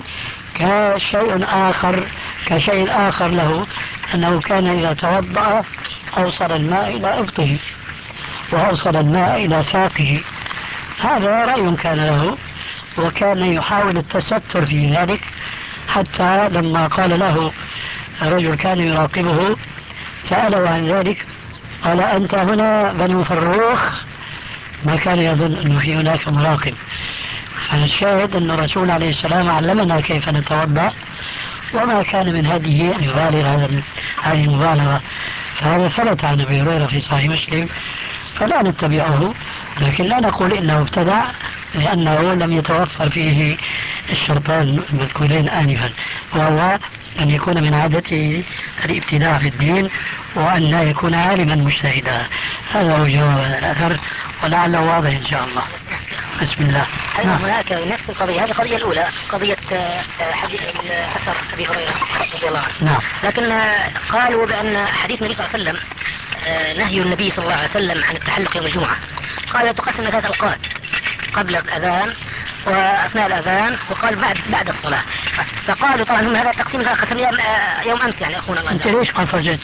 كشيء آخر له، أنه كان إذا توضأ أوصل الماء إلى إبطه وأوصل الماء إلى ساقه. هذا رأي كان له، وكان يحاول التستر في ذلك، حتى لما قال له رجل كان يراقبه سأله عن ذلك قال: أنت هنا بنو فروخ؟ ما كان يظن أنه في هناك مراقب. فالشاهد أن الرسول عليه السلام علمنا كيف نتوضأ، وما كان من هديه أن يبالغ هذه المبالغة. فهذا ثبت عن أبي هريرة في صحيح مسلم، فلا نتبعه، لكن لا نقول إنه ابتدع، لأنه لم يتوفر فيه الشرطان المذكورين آنفا، وهو أن يكون من عادته الابتداع في الدين، وأن لا يكون عالما مجتهدا. هذا هو جواب الأثر، ولعله واضح إن شاء الله. بسم الله.
أيضا هناك نفس القضية، هذه القضية الأولى قضية حديث أثر أبي هريرة رضي الله عنه.
نعم.
لكن قالوا بأن حديث النبي صلى الله عليه وسلم نهي النبي صلى الله عليه وسلم عن التحلق يوم الجمعة، قال تقسم 3 أوقات: قبل الأذان وأثناء الأذان وقال بعد الصلاة. فقالوا طبعا هم هذا التقسيم قسم يوم أمس يعني أخونا الله.
أنت ليش قطجت؟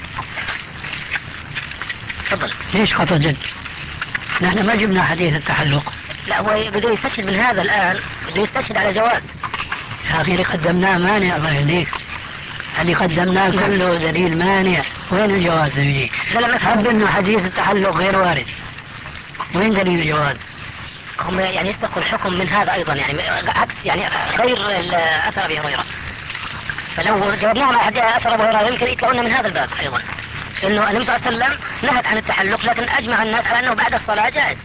تفضل.
ليش قطجت؟ نحن ما جبنا حديث التحلق.
لا، هو بده يستشهد من هذا الآن، بده يستشهد على جواز.
يا أخي قدمناه مانع الله يهديك. اللي قدمناه كله دليل مانع. وين الجواز فيه؟ هب انه حديث التحلق غير وارد، وين دليل الجواز؟
هم يعني يستقوا الحكم من هذا ايضا، يعني عكس يعني غير اثر ابي هريره. فلو جاوبناهم على اثر ابي هريره يمكن يطلعون من هذا الباب ايضا، انه النبي صلى الله عليه وسلم نهت عن التحلق لكن اجمع الناس على انه بعد الصلاه جائز.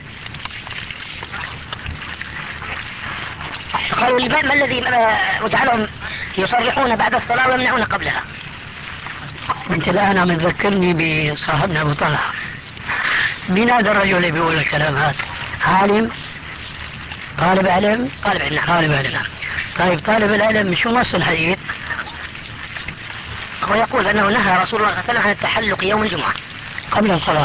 قالوا ما الذي وجعلهم يصرحون بعد الصلاه ويمنعون قبلها؟
انت الان عم تذكرني بصاحبنا ابو طلحه. مين هذا الرجل اللي بيقول الكلام هذا؟ عالم؟ طالب علم؟
طالب علم.
طالب علم. طيب طالب العلم شو نص الحديث؟
هو يقول انه نهى رسول الله صلى الله عليه وسلم عن التحلق يوم الجمعه
قبل الصلاه.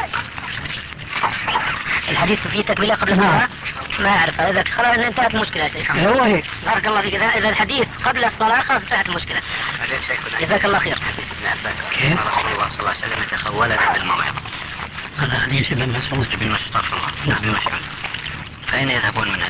الحديث فيه تكمله قبل الصلاه؟ ما اعرف. اذا خلاص انتهت المشكله يا شيخ.
هو هيك.
بارك الله فيك. اذا الحديث قبل الصلاه خلاص انتهت المشكله. جزاك الله خير.
كيف؟ رسول الله صلى الله عليه وسلم تخولنا بالموعظه.
هذا حديث ابن مسعود.
ابن مسعود. نعم ابن مسعود. فأين يذهبون من هذا؟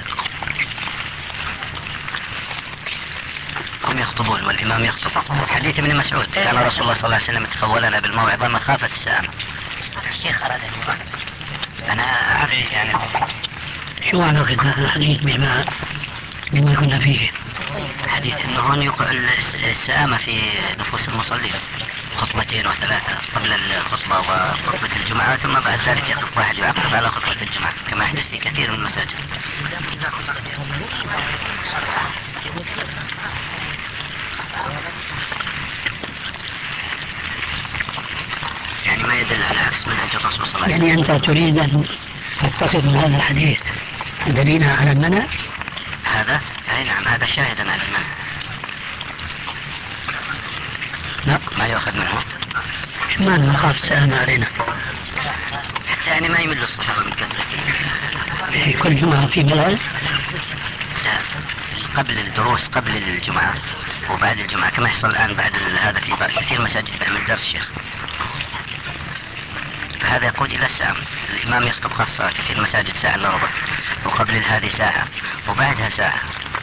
هم يخطبون والإمام يخطب. حديث ابن مسعود كان رسول الله صلى الله عليه وسلم تخولنا بالموعظة مخافة السآمة.
الشيخ أراد
أنا أعرف يعني
شو علاقة هذا الحديث بما كنا فيه؟
حديث أنه هون يقع السآمة في نفوس المصلين، خطبتين وثلاثة قبل الخطبة وخطبة الجمعة، ثم بعد ذلك يقف واحد يعقب على خطبة الجمعة كما يحدث في كثير من المساجد. يعني ما يدل على عكس منهج الرسول صلى الله عليه وسلم.
يعني أنت تريد أن تتخذ من هذا الحديث دليلا على المنع؟
هذا أي نعم، هذا شاهدا على المنع.
لا
ما يؤخذ منه.
شو معنى مخاف السآمة علينا؟
حتى يعني ما يمل الصحابة من كثرة.
كل جمعة في ملل؟
لا، قبل الدروس قبل الجمعة وبعد الجمعة كما يحصل الآن بعد هذا في كثير مساجد تعمل درس شيخ، فهذا يقود إلى الساعة. الإمام يخطب خاصة كثير مساجد ساعة إلا ربع، وقبل هذه ساعة وبعدها ساعة.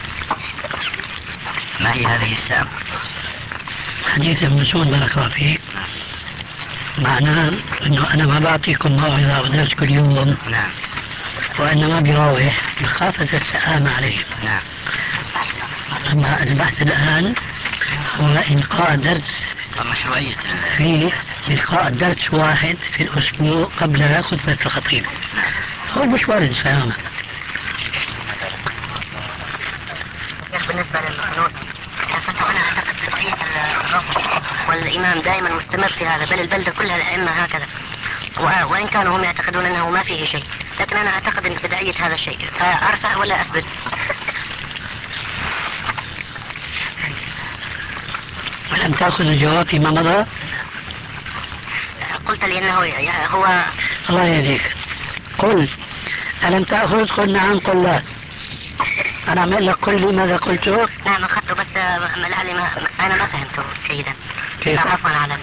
ما هي هذه الساعة؟
حديث ابن مسعود بارك الله فيك معناه انه انا ما بعطيكم موعظة ودرس كل يوم.
نعم.
وانما بروح مخافة السآمة عليهم.
نعم.
اما البحث الان هو إلقاء درس
مشروعية
في إلقاء درس واحد في الأسبوع قبل خطبة الخطيب. هو مش وارد السلامة.
بالنسبة للقنوت فأنا أعتقد بدعية الرفض والإمام دائما مستمر في هذا، بل البلدة كلها الأئمة هكذا، وإن كانوا هم يعتقدون أنه ما فيه شيء، لكن أنا أعتقد أن بدعية هذا الشيء. فأرفع ولا أثبت؟
ولم تأخذ الجواب فيما مضى؟
قلت لي أنه هو
الله يهديك. قل ألم تأخذ؟ قل نعم قل لا. أنا أعمل لك قل لي ماذا قلته؟
نعم أخذته، بس لعلي أنا ما فهمته جيدا.
كيف؟
عفوا على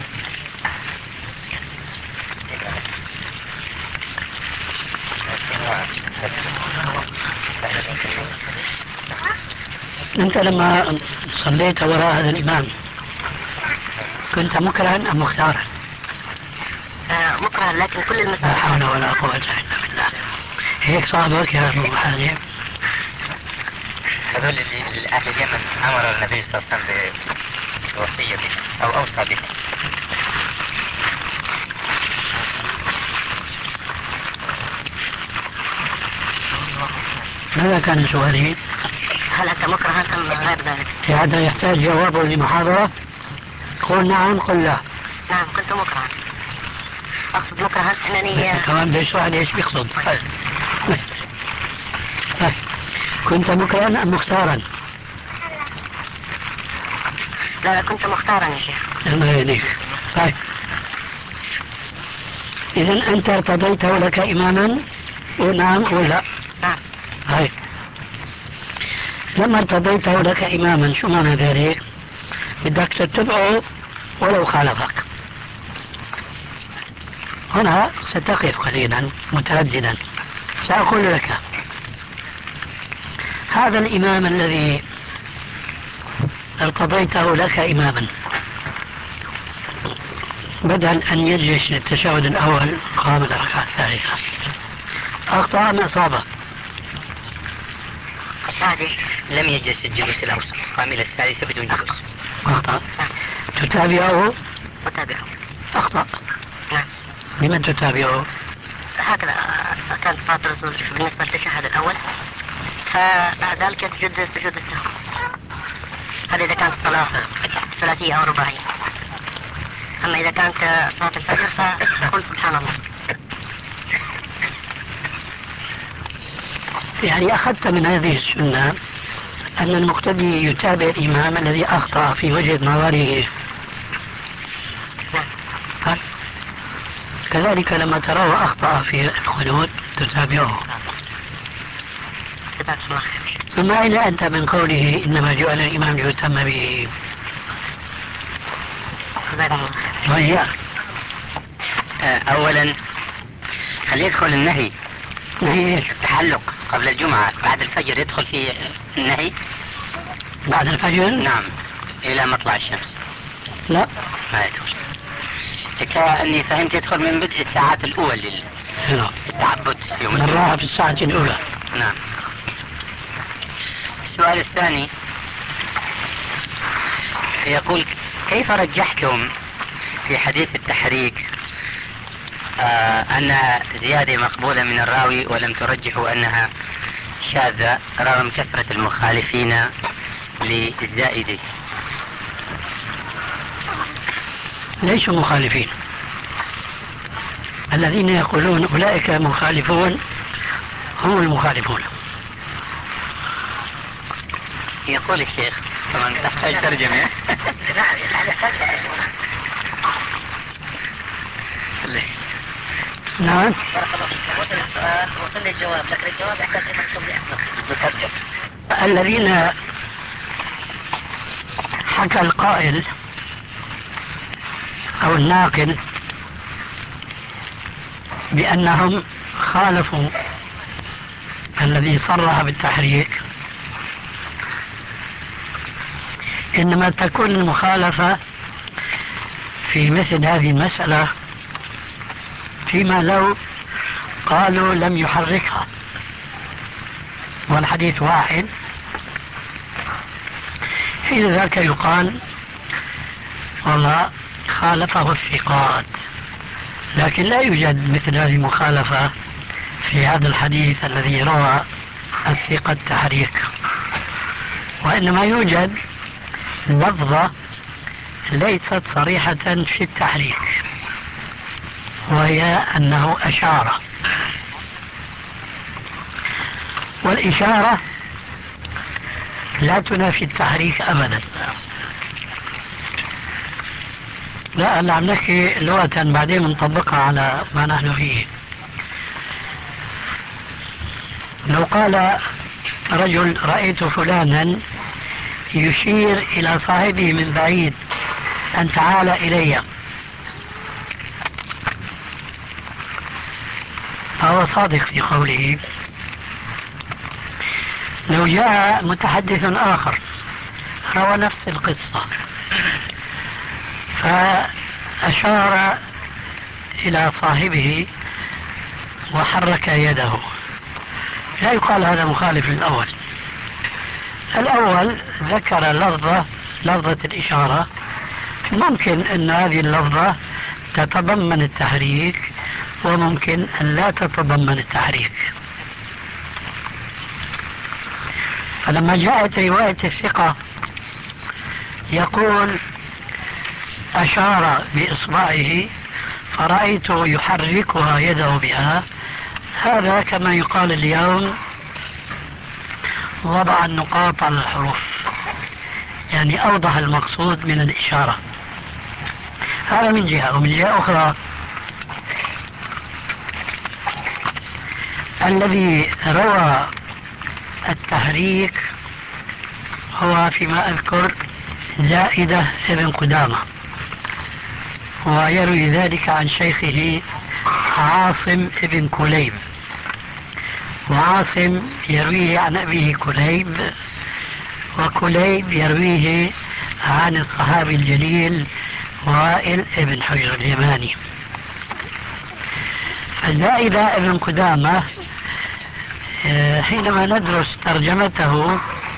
أنت لما صليت وراء هذا الإمام كنت مكرها أم مختارا؟
مكرها، لكن كل
لا
المسائل
حول ولا قوة إلا بالله. هيك صابك يا أبو حازم؟
هذول اللي أهل اليمن أمر النبي صلى الله عليه وسلم بوصية به أو أوصى به.
ماذا كان سؤالي؟
هل أنت مكرها أم غير ذلك؟
هذا يحتاج جواب لمحاضرة. قل نعم قل لا.
نعم كنت مكرها. أقصد مكرها أنني
كمان بيشرح لي ايش بيقصد. كنت مكرها أم مختارا؟
لا كنت مختارا يا شيخ.
الله يهديك. طيب إذا أنت ارتضيته لك إماما ونعم ولا؟
نعم.
طيب لما ارتضيته لك إماما شو معنى ذلك؟ بدك تتبعه ولو خالفك. هنا ستقف قليلا مترددا. سأقول لك هذا الإمام الذي ارتضيته لك إماما بدل أن يجلس للتشهد الأول قام الركعة الثالثة، أخطأ أم أصابه؟
السادس لم يجلس الجلوس الأوسط، قام إلى الثالثة بدون جلوس.
أخطأ. تتابعه؟
أتابعه.
أخطأ.
نعم.
لمن تتابعه؟
هكذا كانت صلاة الرسول بالنسبة للتشهد الأول، فبعد ذلك يسجد سجود السهو. هذا إذا كانت الصلاة ثلاثية أو رباعية. أما إذا كانت صلاة الفجر فقل سبحان الله.
يعني أخذت من هذه السنة أن المقتدي يتابع الإمام الذي أخطأ في وجهة نظره.
نعم.
كذلك لما تراه أخطأ في الخلود تتابعه. ثم أين أنت من قوله إنما جعل الإمام ليتم به؟ وهي
أولا هل يدخل النهي؟
نهي
التحلق قبل الجمعة بعد الفجر يدخل في النهي؟
بعد الفجر؟
نعم، إلى مطلع الشمس.
لا،
ما يدخل. كأني فهمت يدخل من بدء الساعات الأولى للتعبد يوم
الراحة في الساعة الأولى.
نعم. السؤال الثاني يقول كيف رجحتم في حديث التحريك أنها زيادة مقبولة من الراوي ولم ترجحوا أنها شاذة رغم كثرة المخالفين للزائدة؟
ليسوا مخالفين، الذين يقولون أولئك مخالفون هم المخالفون.
يقول الشيخ طبعا تحتاج ترجمة.
نعم.
وصل السؤال وصل الجواب، لكن الجواب يحتاج إلى مكتوب.
الذين حكى القائل أو الناقل بأنهم خالفوا الذي صرح بالتحريك، إنما تكون المخالفة في مثل هذه المسألة فيما لو قالوا لم يحركها والحديث واحد، حين ذاك يقال والله خالفه الثقات، لكن لا يوجد مثل هذه المخالفة في هذا الحديث الذي روى الثقة التحريك، وإنما يوجد لفظة ليست صريحة في التحريك، وهي أنه أشار، والإشارة لا تنافي التحريك أبدا. لا، أنا عم نحكي لغة بعدين نطبقها على ما نحن فيه. لو قال رجل رأيت فلانا يشير إلى صاحبه من بعيد أن تعال إلي، فهو صادق في قوله. لو جاء متحدث آخر روى نفس القصة فأشار إلى صاحبه وحرك يده، لا يقال هذا مخالف للأول. الأول ذكر لفظة الإشارة، ممكن أن هذه اللفظة تتضمن التحريك وممكن أن لا تتضمن التحريك. فلما جاءت رواية الثقة يقول أشار بإصبعه فرأيته يحركها يده بها، هذا كما يقال اليوم وضع النقاط على الحروف، يعني أوضح المقصود من الإشارة. هذا من جهة. ومن جهة أخرى الذي روى التحريك هو فيما أذكر زائدة ابن قدامة، ويروي ذلك عن شيخه عاصم ابن كليب، وعاصم يرويه عن أبيه كليب، وكليب يرويه عن الصحابي الجليل وائل ابن حجر اليماني. الزائدة ابن قدامة حينما ندرس ترجمته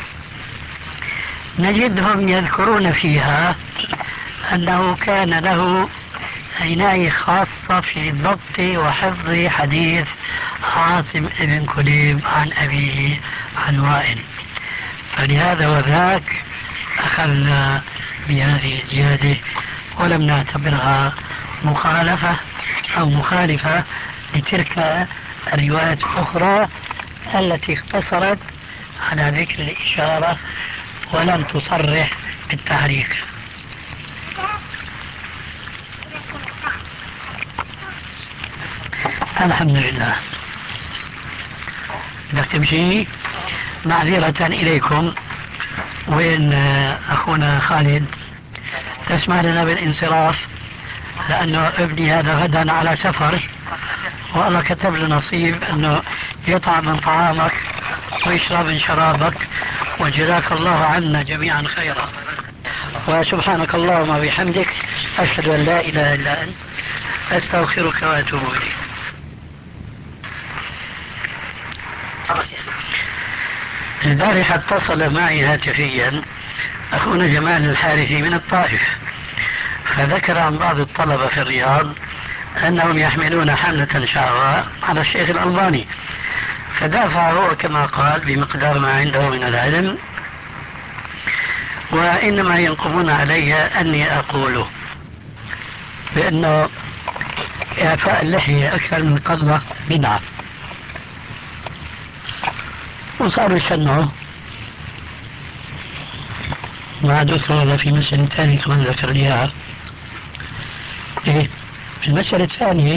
نجدهم يذكرون فيها أنه كان له عناية خاصة في ضبط وحفظ حديث عاصم ابن كليب عن أبيه عن وائل، فلهذا وذاك أخذنا بهذه الزيادة ولم نعتبرها مخالفة أو مخالفة لتلك الروايات الأخرى التي اقتصرت على ذكر الإشارة ولم تصرح بالتحريك. الحمد لله. بدك تمشي؟ معذرة إليكم. وين أخونا خالد؟ تسمح لنا بالانصراف لأنه ابني هذا غدا على سفر والله كتب له نصيب أنه يطعم من طعامك ويشرب من شرابك، وجزاك الله عنا جميعا خيرا. وسبحانك اللهم وبحمدك أشهد أن لا إله إلا أنت أستغفرك وأتوب إليك. البارحة اتصل معي هاتفيا أخونا جمال الحارثي من الطائف، فذكر عن بعض الطلبة في الرياض أنهم يحملون حملة شعراء على الشيخ الألباني، فدافع هو كما قال بمقدار ما عنده من العلم، وإنما ينقمون علي أني أقوله بأنه إعفاء اللحية أكثر من قبضة بدعة، وصاروا يشنعوا. ما ذكر هذا في مسألة ثانية كمان ذكر لي إياها. إيه؟ في المسألة الثانية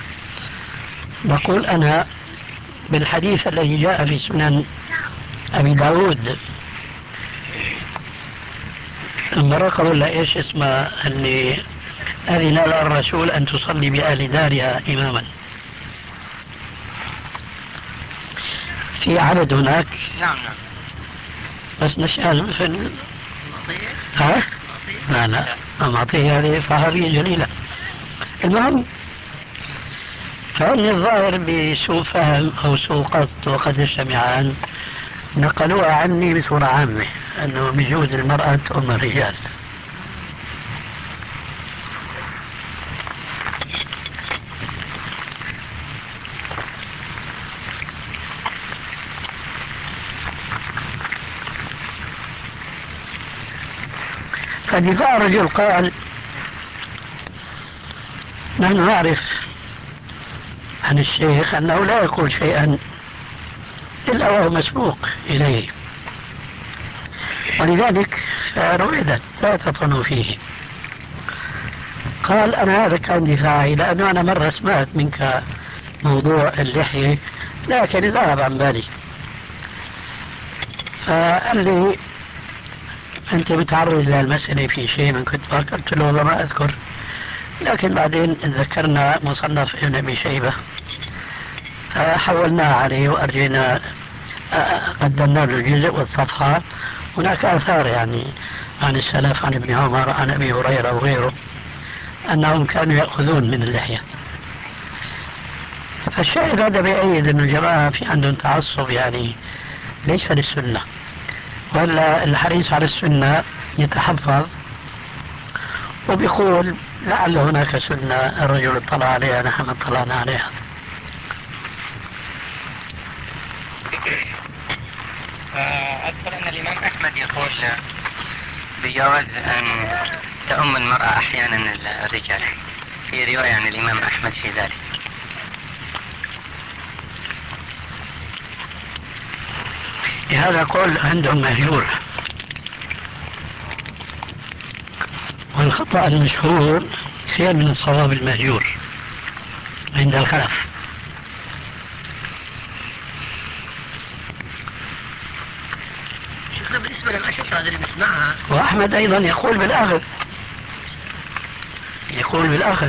بقول أنا بالحديث الذي جاء في سنن أبي داود المرأة ولا إيش اسمه اللي أذن لها الرسول أن تصلي بأهل دارها إماما، في عدد هناك.
نعم
بس نسأل في ها؟ لا معطية هذه صحابية جليلة. المهم فإن الظاهر بسوء فهم أو سوء قصد وقد اجتمعان نقلوها عني بصورة عامة أنه بجوز المرأة أم الرجال. فدفاع الرجل قال نحن نعرف عن الشيخ أنه لا يقول شيئا إلا وهو مسبوق إليه، ولذلك رويدا لا تطنوا فيه. قال أنا هذا كان دفاعي لأنه أنا مرة سمعت منك موضوع اللحية لكن ذهب عن بالي، فقال لي أنت متعرض للمسألة في شيء من كنت قلت له والله ما أذكر، لكن بعدين ذكرنا مصنف ابن أبي شيبة حولناه عليه وأرجينا قدمنا له الجزء والصفحة. هناك آثار يعني عن السلف عن ابن عمر عن أبي هريرة وغيره أنهم كانوا يأخذون من اللحية. فالشاهد هذا بيأيد أن الجماعة في عندهم تعصب يعني ليس للسنة، ولا الحريص على السنة يتحفظ وبيقول لعل هناك سنة الرجل اطلع عليها نحن اطلعنا عليها.
أذكر أن الإمام أحمد يقول بجواز أن تؤم المرأة أحيانا الرجال، في رواية عن الإمام أحمد في ذلك.
هذا قول عندهم مهجور، والخطأ المشهور خير من الصواب المهجور عند الخلف.
بالنسبة للأشرطة اللي بنسمعها
وأحمد أيضا يقول بالأخذ، يقول بالأخذ.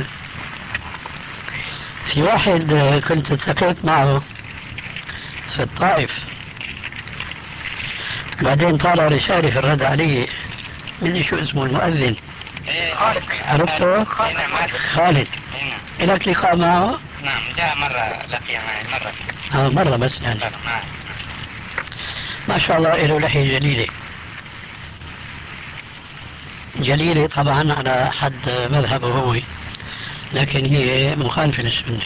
في واحد كنت التقيت معه في الطائف، بعدين طالع رسالة في الرد عليه مني شو اسمه المؤذن عرفته؟ خالد. لك لقاء معه؟
نعم جاء مرة لقي معي مرة.
مرة بس يعني. ما شاء الله له لحية جليلة طبعا على حد مذهبه هو، لكن هي مخالفة للسنة.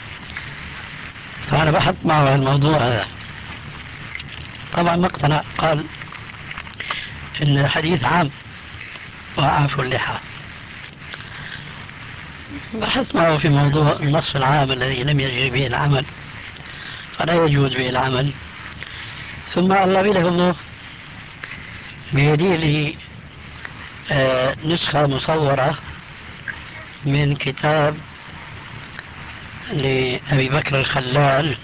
فأنا بحث معه الموضوع هذا، طبعا ما اقتنع، قال إن الحديث عام وأعفوا اللحى. بحث معه في موضوع النص العام الذي لم يجري به العمل فلا يجوز به العمل. ثم الله له بيدي لي نسخة مصورة من كتاب لأبي بكر الخلال.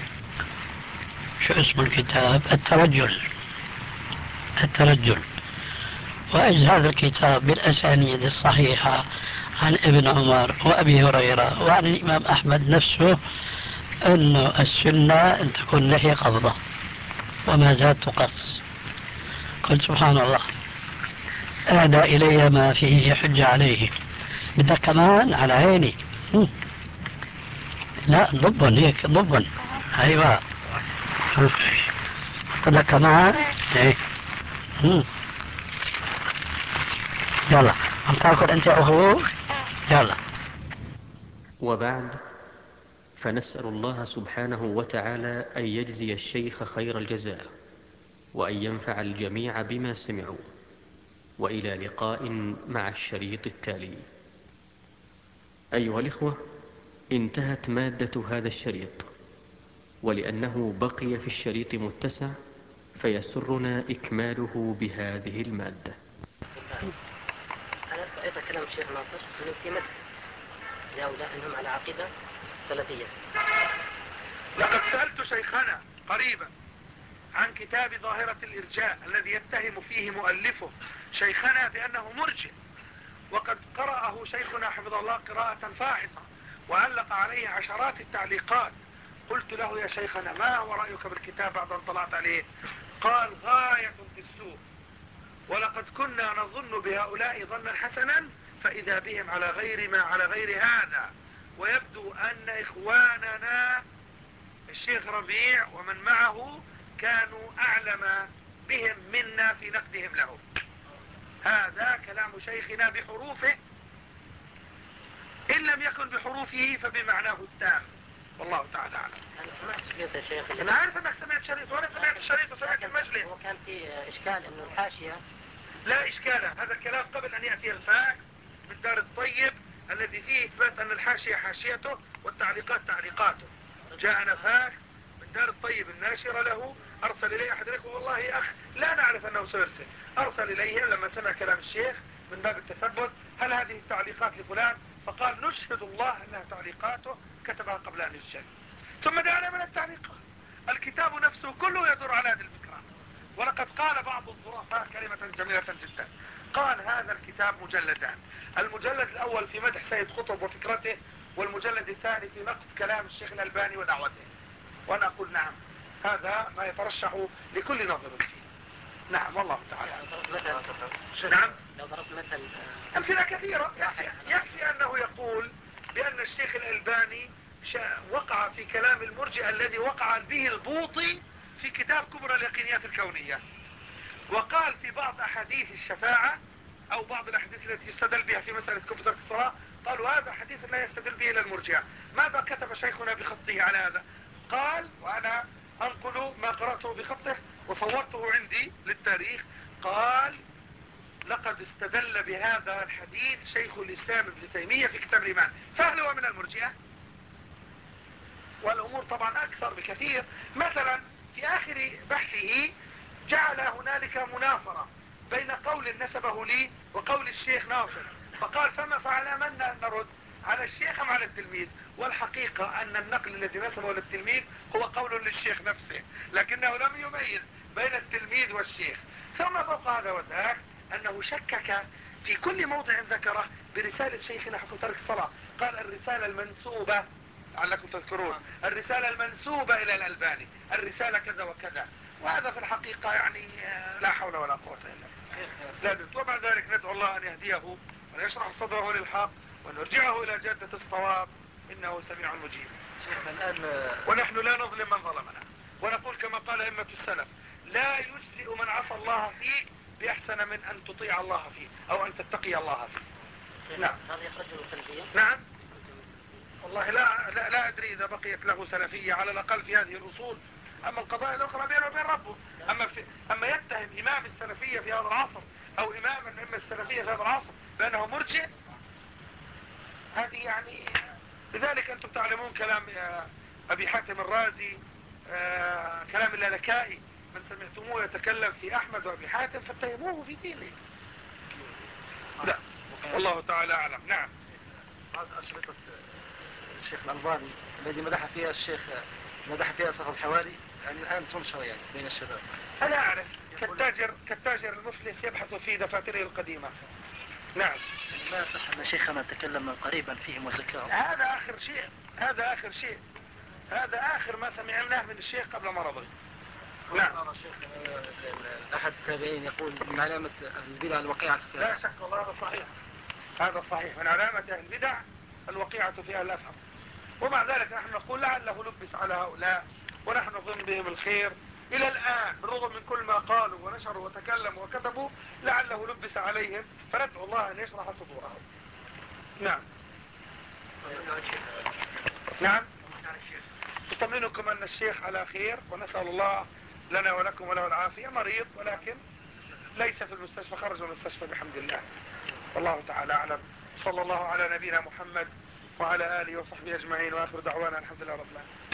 شو اسم الكتاب؟ الترجل. وإذ هذا الكتاب بالأسانيد الصحيحة عن ابن عمر وأبي هريرة وعن الإمام أحمد نفسه أن السنة أن تكون لحية قبضة وما زاد تقص. قلت سبحان الله، أهدى إلي ما فيه حجة عليه. بدك كمان على عيني. لا ضبن هيك ضبن. أيوة بدك كمان هيك. يلا عم تاكل أنت أخوك؟ يلا.
وبعد، فنسأل الله سبحانه وتعالى أن يجزي الشيخ خير الجزاء وأن ينفع الجميع بما سمعوا. وإلى لقاء مع الشريط التالي. أيها الإخوة، انتهت مادة هذا الشريط، ولأنه بقي في الشريط متسع فيسرنا إكماله بهذه المادة.
أنا رأيت كلام الشيخ ناصر أنه في مدح لهؤلاء أنهم على عقيدة سلفية.
لقد سألت شيخنا قريبا عن كتاب ظاهرة الإرجاء الذي يتهم فيه مؤلفه شيخنا بأنه مرجئ، وقد قرأه شيخنا حفظه الله قراءة فاحصة وعلق عليه عشرات التعليقات. قلت له يا شيخنا ما هو رأيك بالكتاب بعد أن طلعت عليه؟ قال غاية في السوء، ولقد كنا نظن بهؤلاء ظنا حسنا فإذا بهم على غير هذا. ويبدو أن إخواننا الشيخ ربيع ومن معه كانوا أعلم بهم منا في نقدهم لهم. هذا كلام شيخنا بحروفه، إن لم يكن بحروفه فبمعناه التام، والله تعالى أعلم. أنا عارف أنك سمعت شريط وأنا سمعت الشريط وسمعت المجلس.
وكان في إشكال أنه الحاشية.
لا إشكال، هذا الكلام قبل أن يأتي الفاكس من دار الطيب الذي فيه إثبات أن الحاشية حاشيته والتعليقات تعليقاته. جاءنا فاكس من دار الطيب الناشرة له، أرسل إليه أحد الإخوة والله يا أخ لا نعرف أنه سيرسل، أرسل إليه لما سمع كلام الشيخ من باب التثبت هل هذه التعليقات لفلان، فقال نشهد الله أنها تعليقاته كتبها قبل أن يسجل. ثم دعنا من التعليقات. الكتاب نفسه كله يدور على هذه الفكرة. ولقد قال بعض الظرفاء كلمة جميلة جدا، قال هذا الكتاب مجلدان، المجلد الأول في مدح سيد قطب وفكرته، والمجلد الثاني في نقد كلام الشيخ الألباني ودعوته. وأنا أقول نعم، هذا ما يترشح لكل ناظر فيه. نعم والله تعالى. نعم
لو ضربت مثل
أمثلة كثيرة. يكفي أنه يقول بأن الشيخ الألباني وقع في كلام المرجئة الذي وقع به البوطي في كتاب كبرى اليقينيات الكونية، وقال في بعض أحاديث الشفاعة أو بعض الأحاديث التي يستدل بها في مسألة كفر الصلاة، قالوا هذا حديث لا يستدل به إلى المرجئة. ماذا كتب شيخنا بخطه على هذا؟ قال، وأنا أنقل ما قرأته بخطه وصورته عندي للتاريخ، قال لقد استدل بهذا الحديث شيخ الإسلام ابن تيمية في كتاب الإيمان، فهل هو من المرجئة؟ والأمور طبعا أكثر بكثير. مثلا في آخر بحثه جعل هنالك منافرة بين قول نسبه لي وقول الشيخ ناصر، فقال فما فعل من نرد على الشيخ أم على التلميذ؟ والحقيقة أن النقل الذي نسبه للتلميذ هو قول للشيخ نفسه، لكنه لم يميز بين التلميذ والشيخ. ثم فوق هذا وذاك أنه شكك في كل موضع ذكره برسالة شيخنا حكم ترك الصلاة، قال الرسالة المنسوبة، لعلكم تذكرون، الرسالة المنسوبة إلى الألباني، الرسالة كذا وكذا، وهذا في الحقيقة يعني لا حول ولا قوة إلا بالله. وبعد ذلك ندعو الله أن يهديه وأن يشرح صدره للحق وأن يرجعه إلى جادة الصواب، إنه سميع مجيب. ونحن لا نظلم من ظلمنا، ونقول كما قال أئمة السلف: لا يجزئ من عصى الله فيك بأحسن من أن تطيع الله فيه أو أن تتقي الله فيه. نعم. نعم. والله لا أدري إذا بقيت له سلفية على الأقل في هذه الأصول. أما القضايا الأخرى بينه وبين ربه. أما يتهم إمام السلفية في هذا العصر أو إمام من أئمة السلفية في هذا العصر بأنه مرجئ، هذه يعني. لذلك أنتم تعلمون كلام أبي حاتم الرازي، كلام اللالكائي، من سمعتموه يتكلم في أحمد وأبي حاتم فاتهموه في دينه. لا، والله تعالى أعلم. نعم.
أشرطة الشيخ الألباني الذي مدح فيها الشيخ صاحب الحوالي، يعني الآن تنشر يعني بين الشباب.
أنا أعرف كالتاجر المفلس يبحث في دفاتره القديمة. نعم.
ما صح أن شيخنا تكلم قريبا فيهم وذكرهم.
هذا آخر ما سمعناه من الشيخ قبل مرضه. نعم.
أحد التابعين يقول من علامة البدع الوقيعة في
لا شك والله هذا صحيح من علامة البدع الوقيعة في الأثر. ومع ذلك نحن نقول لعله لبس على هؤلاء، ونحن نظن بهم الخير إلى الآن بالرغم من كل ما قالوا ونشروا وتكلموا وكتبوا، لعله لبس عليهم، فندعو الله أن يشرح صدورهم. نعم. نعم. أطمئنكم أن الشيخ على خير، ونسأل الله لنا ولكم وله العافية. مريض ولكن ليس في المستشفى، خرج من المستشفى بحمد الله، والله تعالى أعلم. صلى الله على نبينا محمد وعلى آله وصحبه أجمعين، وآخر دعوانا الحمد لله رب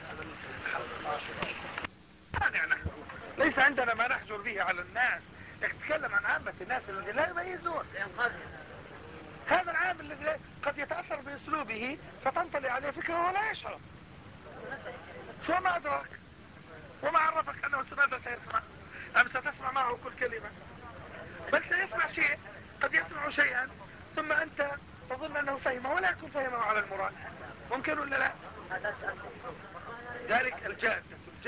العالمين. ليس عندنا ما نحجر به على الناس، لكن نتكلم عن عامة الناس الذين لا يميزون. هذا العامل الذي قد يتأثر بأسلوبه فتنطلي عليه فكرة ولا يشعر. شو ما أدرك وما عرفك أنه ماذا سيسمع؟ أم ستسمع معه كل كلمة؟ بل سيسمع شيء، قد يسمع شيئا ثم أنت تظن أنه فهمه ولا يكون فهمه على المراد. ممكن ولا لا؟ ذلك الجادة.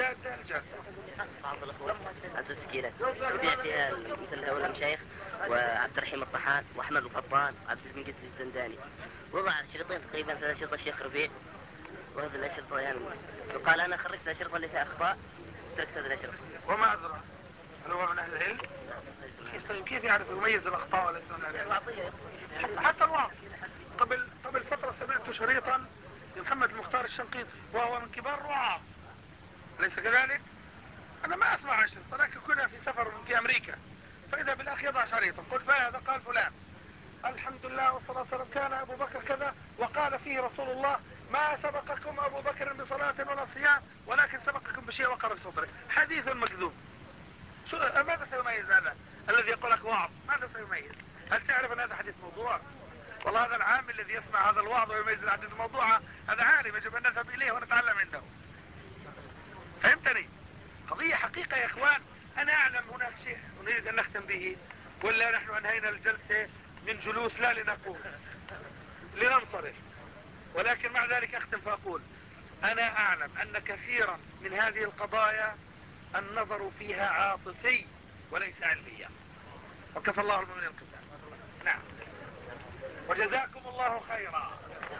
بعض الأخوة التسكيلة تبيع فيها مثل هؤلاء المشايخ وعبد الرحيم الطحان وأحمد القطان وعبد المجيد الزنداني، وضع شريطين تقريبا 3 شرطة الشيخ ربيع، وهذه الأشرطة يعني يقال أنا خرجت الأشرطة اللي فيها أخطاء تركت هذه الأشرطة.
وما أدرى هل هو من أهل العلم؟ كيف يعرف يميز الأخطاء وليس من أهل العلم؟ حتى الواقع قبل فترة سمعت شريطا لمحمد المختار الشنقيطي وهو من كبار الرعاة، أليس كذلك؟ أنا ما أسمع عن شريط، ولكن كنا في سفر في أمريكا فإذا بالأخ يضع شريطا، قلت فهذا قال فلان الحمد لله والصلاة والسلام كان أبو بكر كذا وقال فيه رسول الله ما سبقكم أبو بكر بصلاة ولا صيام ولكن سبقكم بشيء وقر في صدره. حديث مكذوب. ماذا سيميز هذا الذي يقول لك وعظ؟ ماذا سيميز؟ هل تعرف أن هذا حديث موضوع؟ والله هذا العام الذي يسمع هذا الوعظ ويميز الحديث الموضوع هذا عالم يجب أن نذهب إليه ونتعلم عنده. فهمتني؟ قضية حقيقة يا إخوان. أنا أعلم هناك شيء نريد أن نختم به، ولا نحن أنهينا الجلسة من جلوس لا لنقوم لننصرف، ولكن مع ذلك أختم فأقول أنا أعلم أن كثيرا من هذه القضايا النظر فيها عاطفي وليس علميا، وكفى الله المؤمنين القتال. نعم. وجزاكم الله خيرا.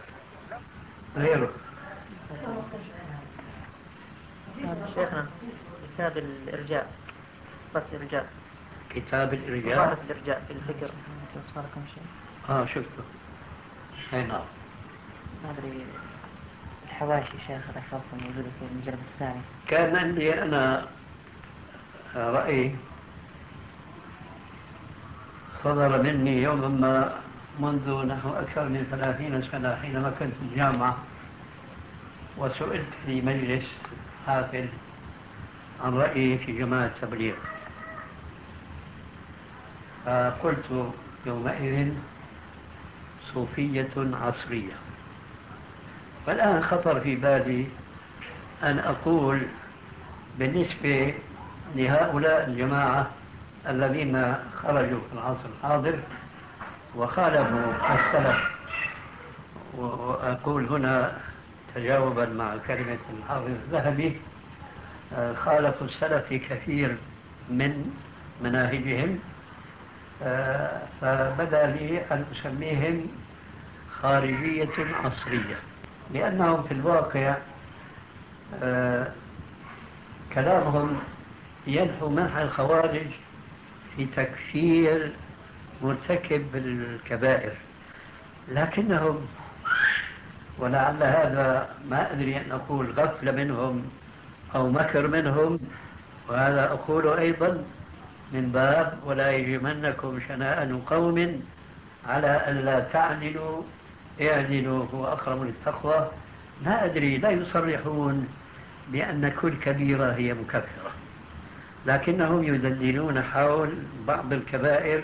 شيخنا كتاب الإرجاء،
كتاب الإرجاء
في الفكر صاركم شيء؟
شفته. أي نعم.
ما أدري الحواشي شيخ ذكرتم موجودة في المجلد الثاني.
كان عندي أنا رأي صدر مني يوما ما منذ نحو أكثر من 30 سنة حينما كنت في الجامعة، وسئلت في مجلس حافل عن رأيي في جماعة التبليغ، فقلت يومئذ صوفية عصرية. والآن خطر في بالي أن أقول بالنسبة لهؤلاء الجماعة الذين خرجوا في العصر الحاضر وخالفوا السلف، وأقول هنا تجاوبا مع كلمة الحافظ الذهبي، خالفوا السلف في كثير من مناهجهم، فبدأ لي أن أسميهم خارجية عصرية، لأنهم في الواقع كلامهم ينحو منحى الخوارج في تكفير مرتكب الكبائر، لكنهم، ولعل هذا ما أدري أن أقول غفلة منهم أو مكر منهم، وهذا أقول أيضا من باب ولا يجرمنكم شنآن قوم على ألا تعدلوا اعدلوا هو أقرب للتقوى. لا أدري، لا يصرحون بأن كل كبيرة هي مكفرة، لكنهم يدللون حول بعض الكبائر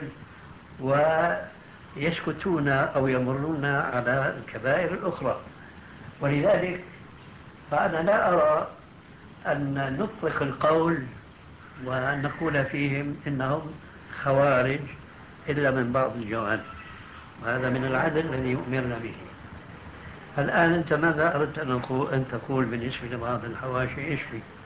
ويسكتون أو يمرون على الكبائر الأخرى. ولذلك فأنا لا أرى أن نطلق القول وأن نقول فيهم إنهم خوارج إلا من بعض الجوانب، وهذا من العدل الذي أمرنا به. الآن أنت ماذا أردت أن تقول بالنسبة لبعض الحواشي؟ إيش فيه؟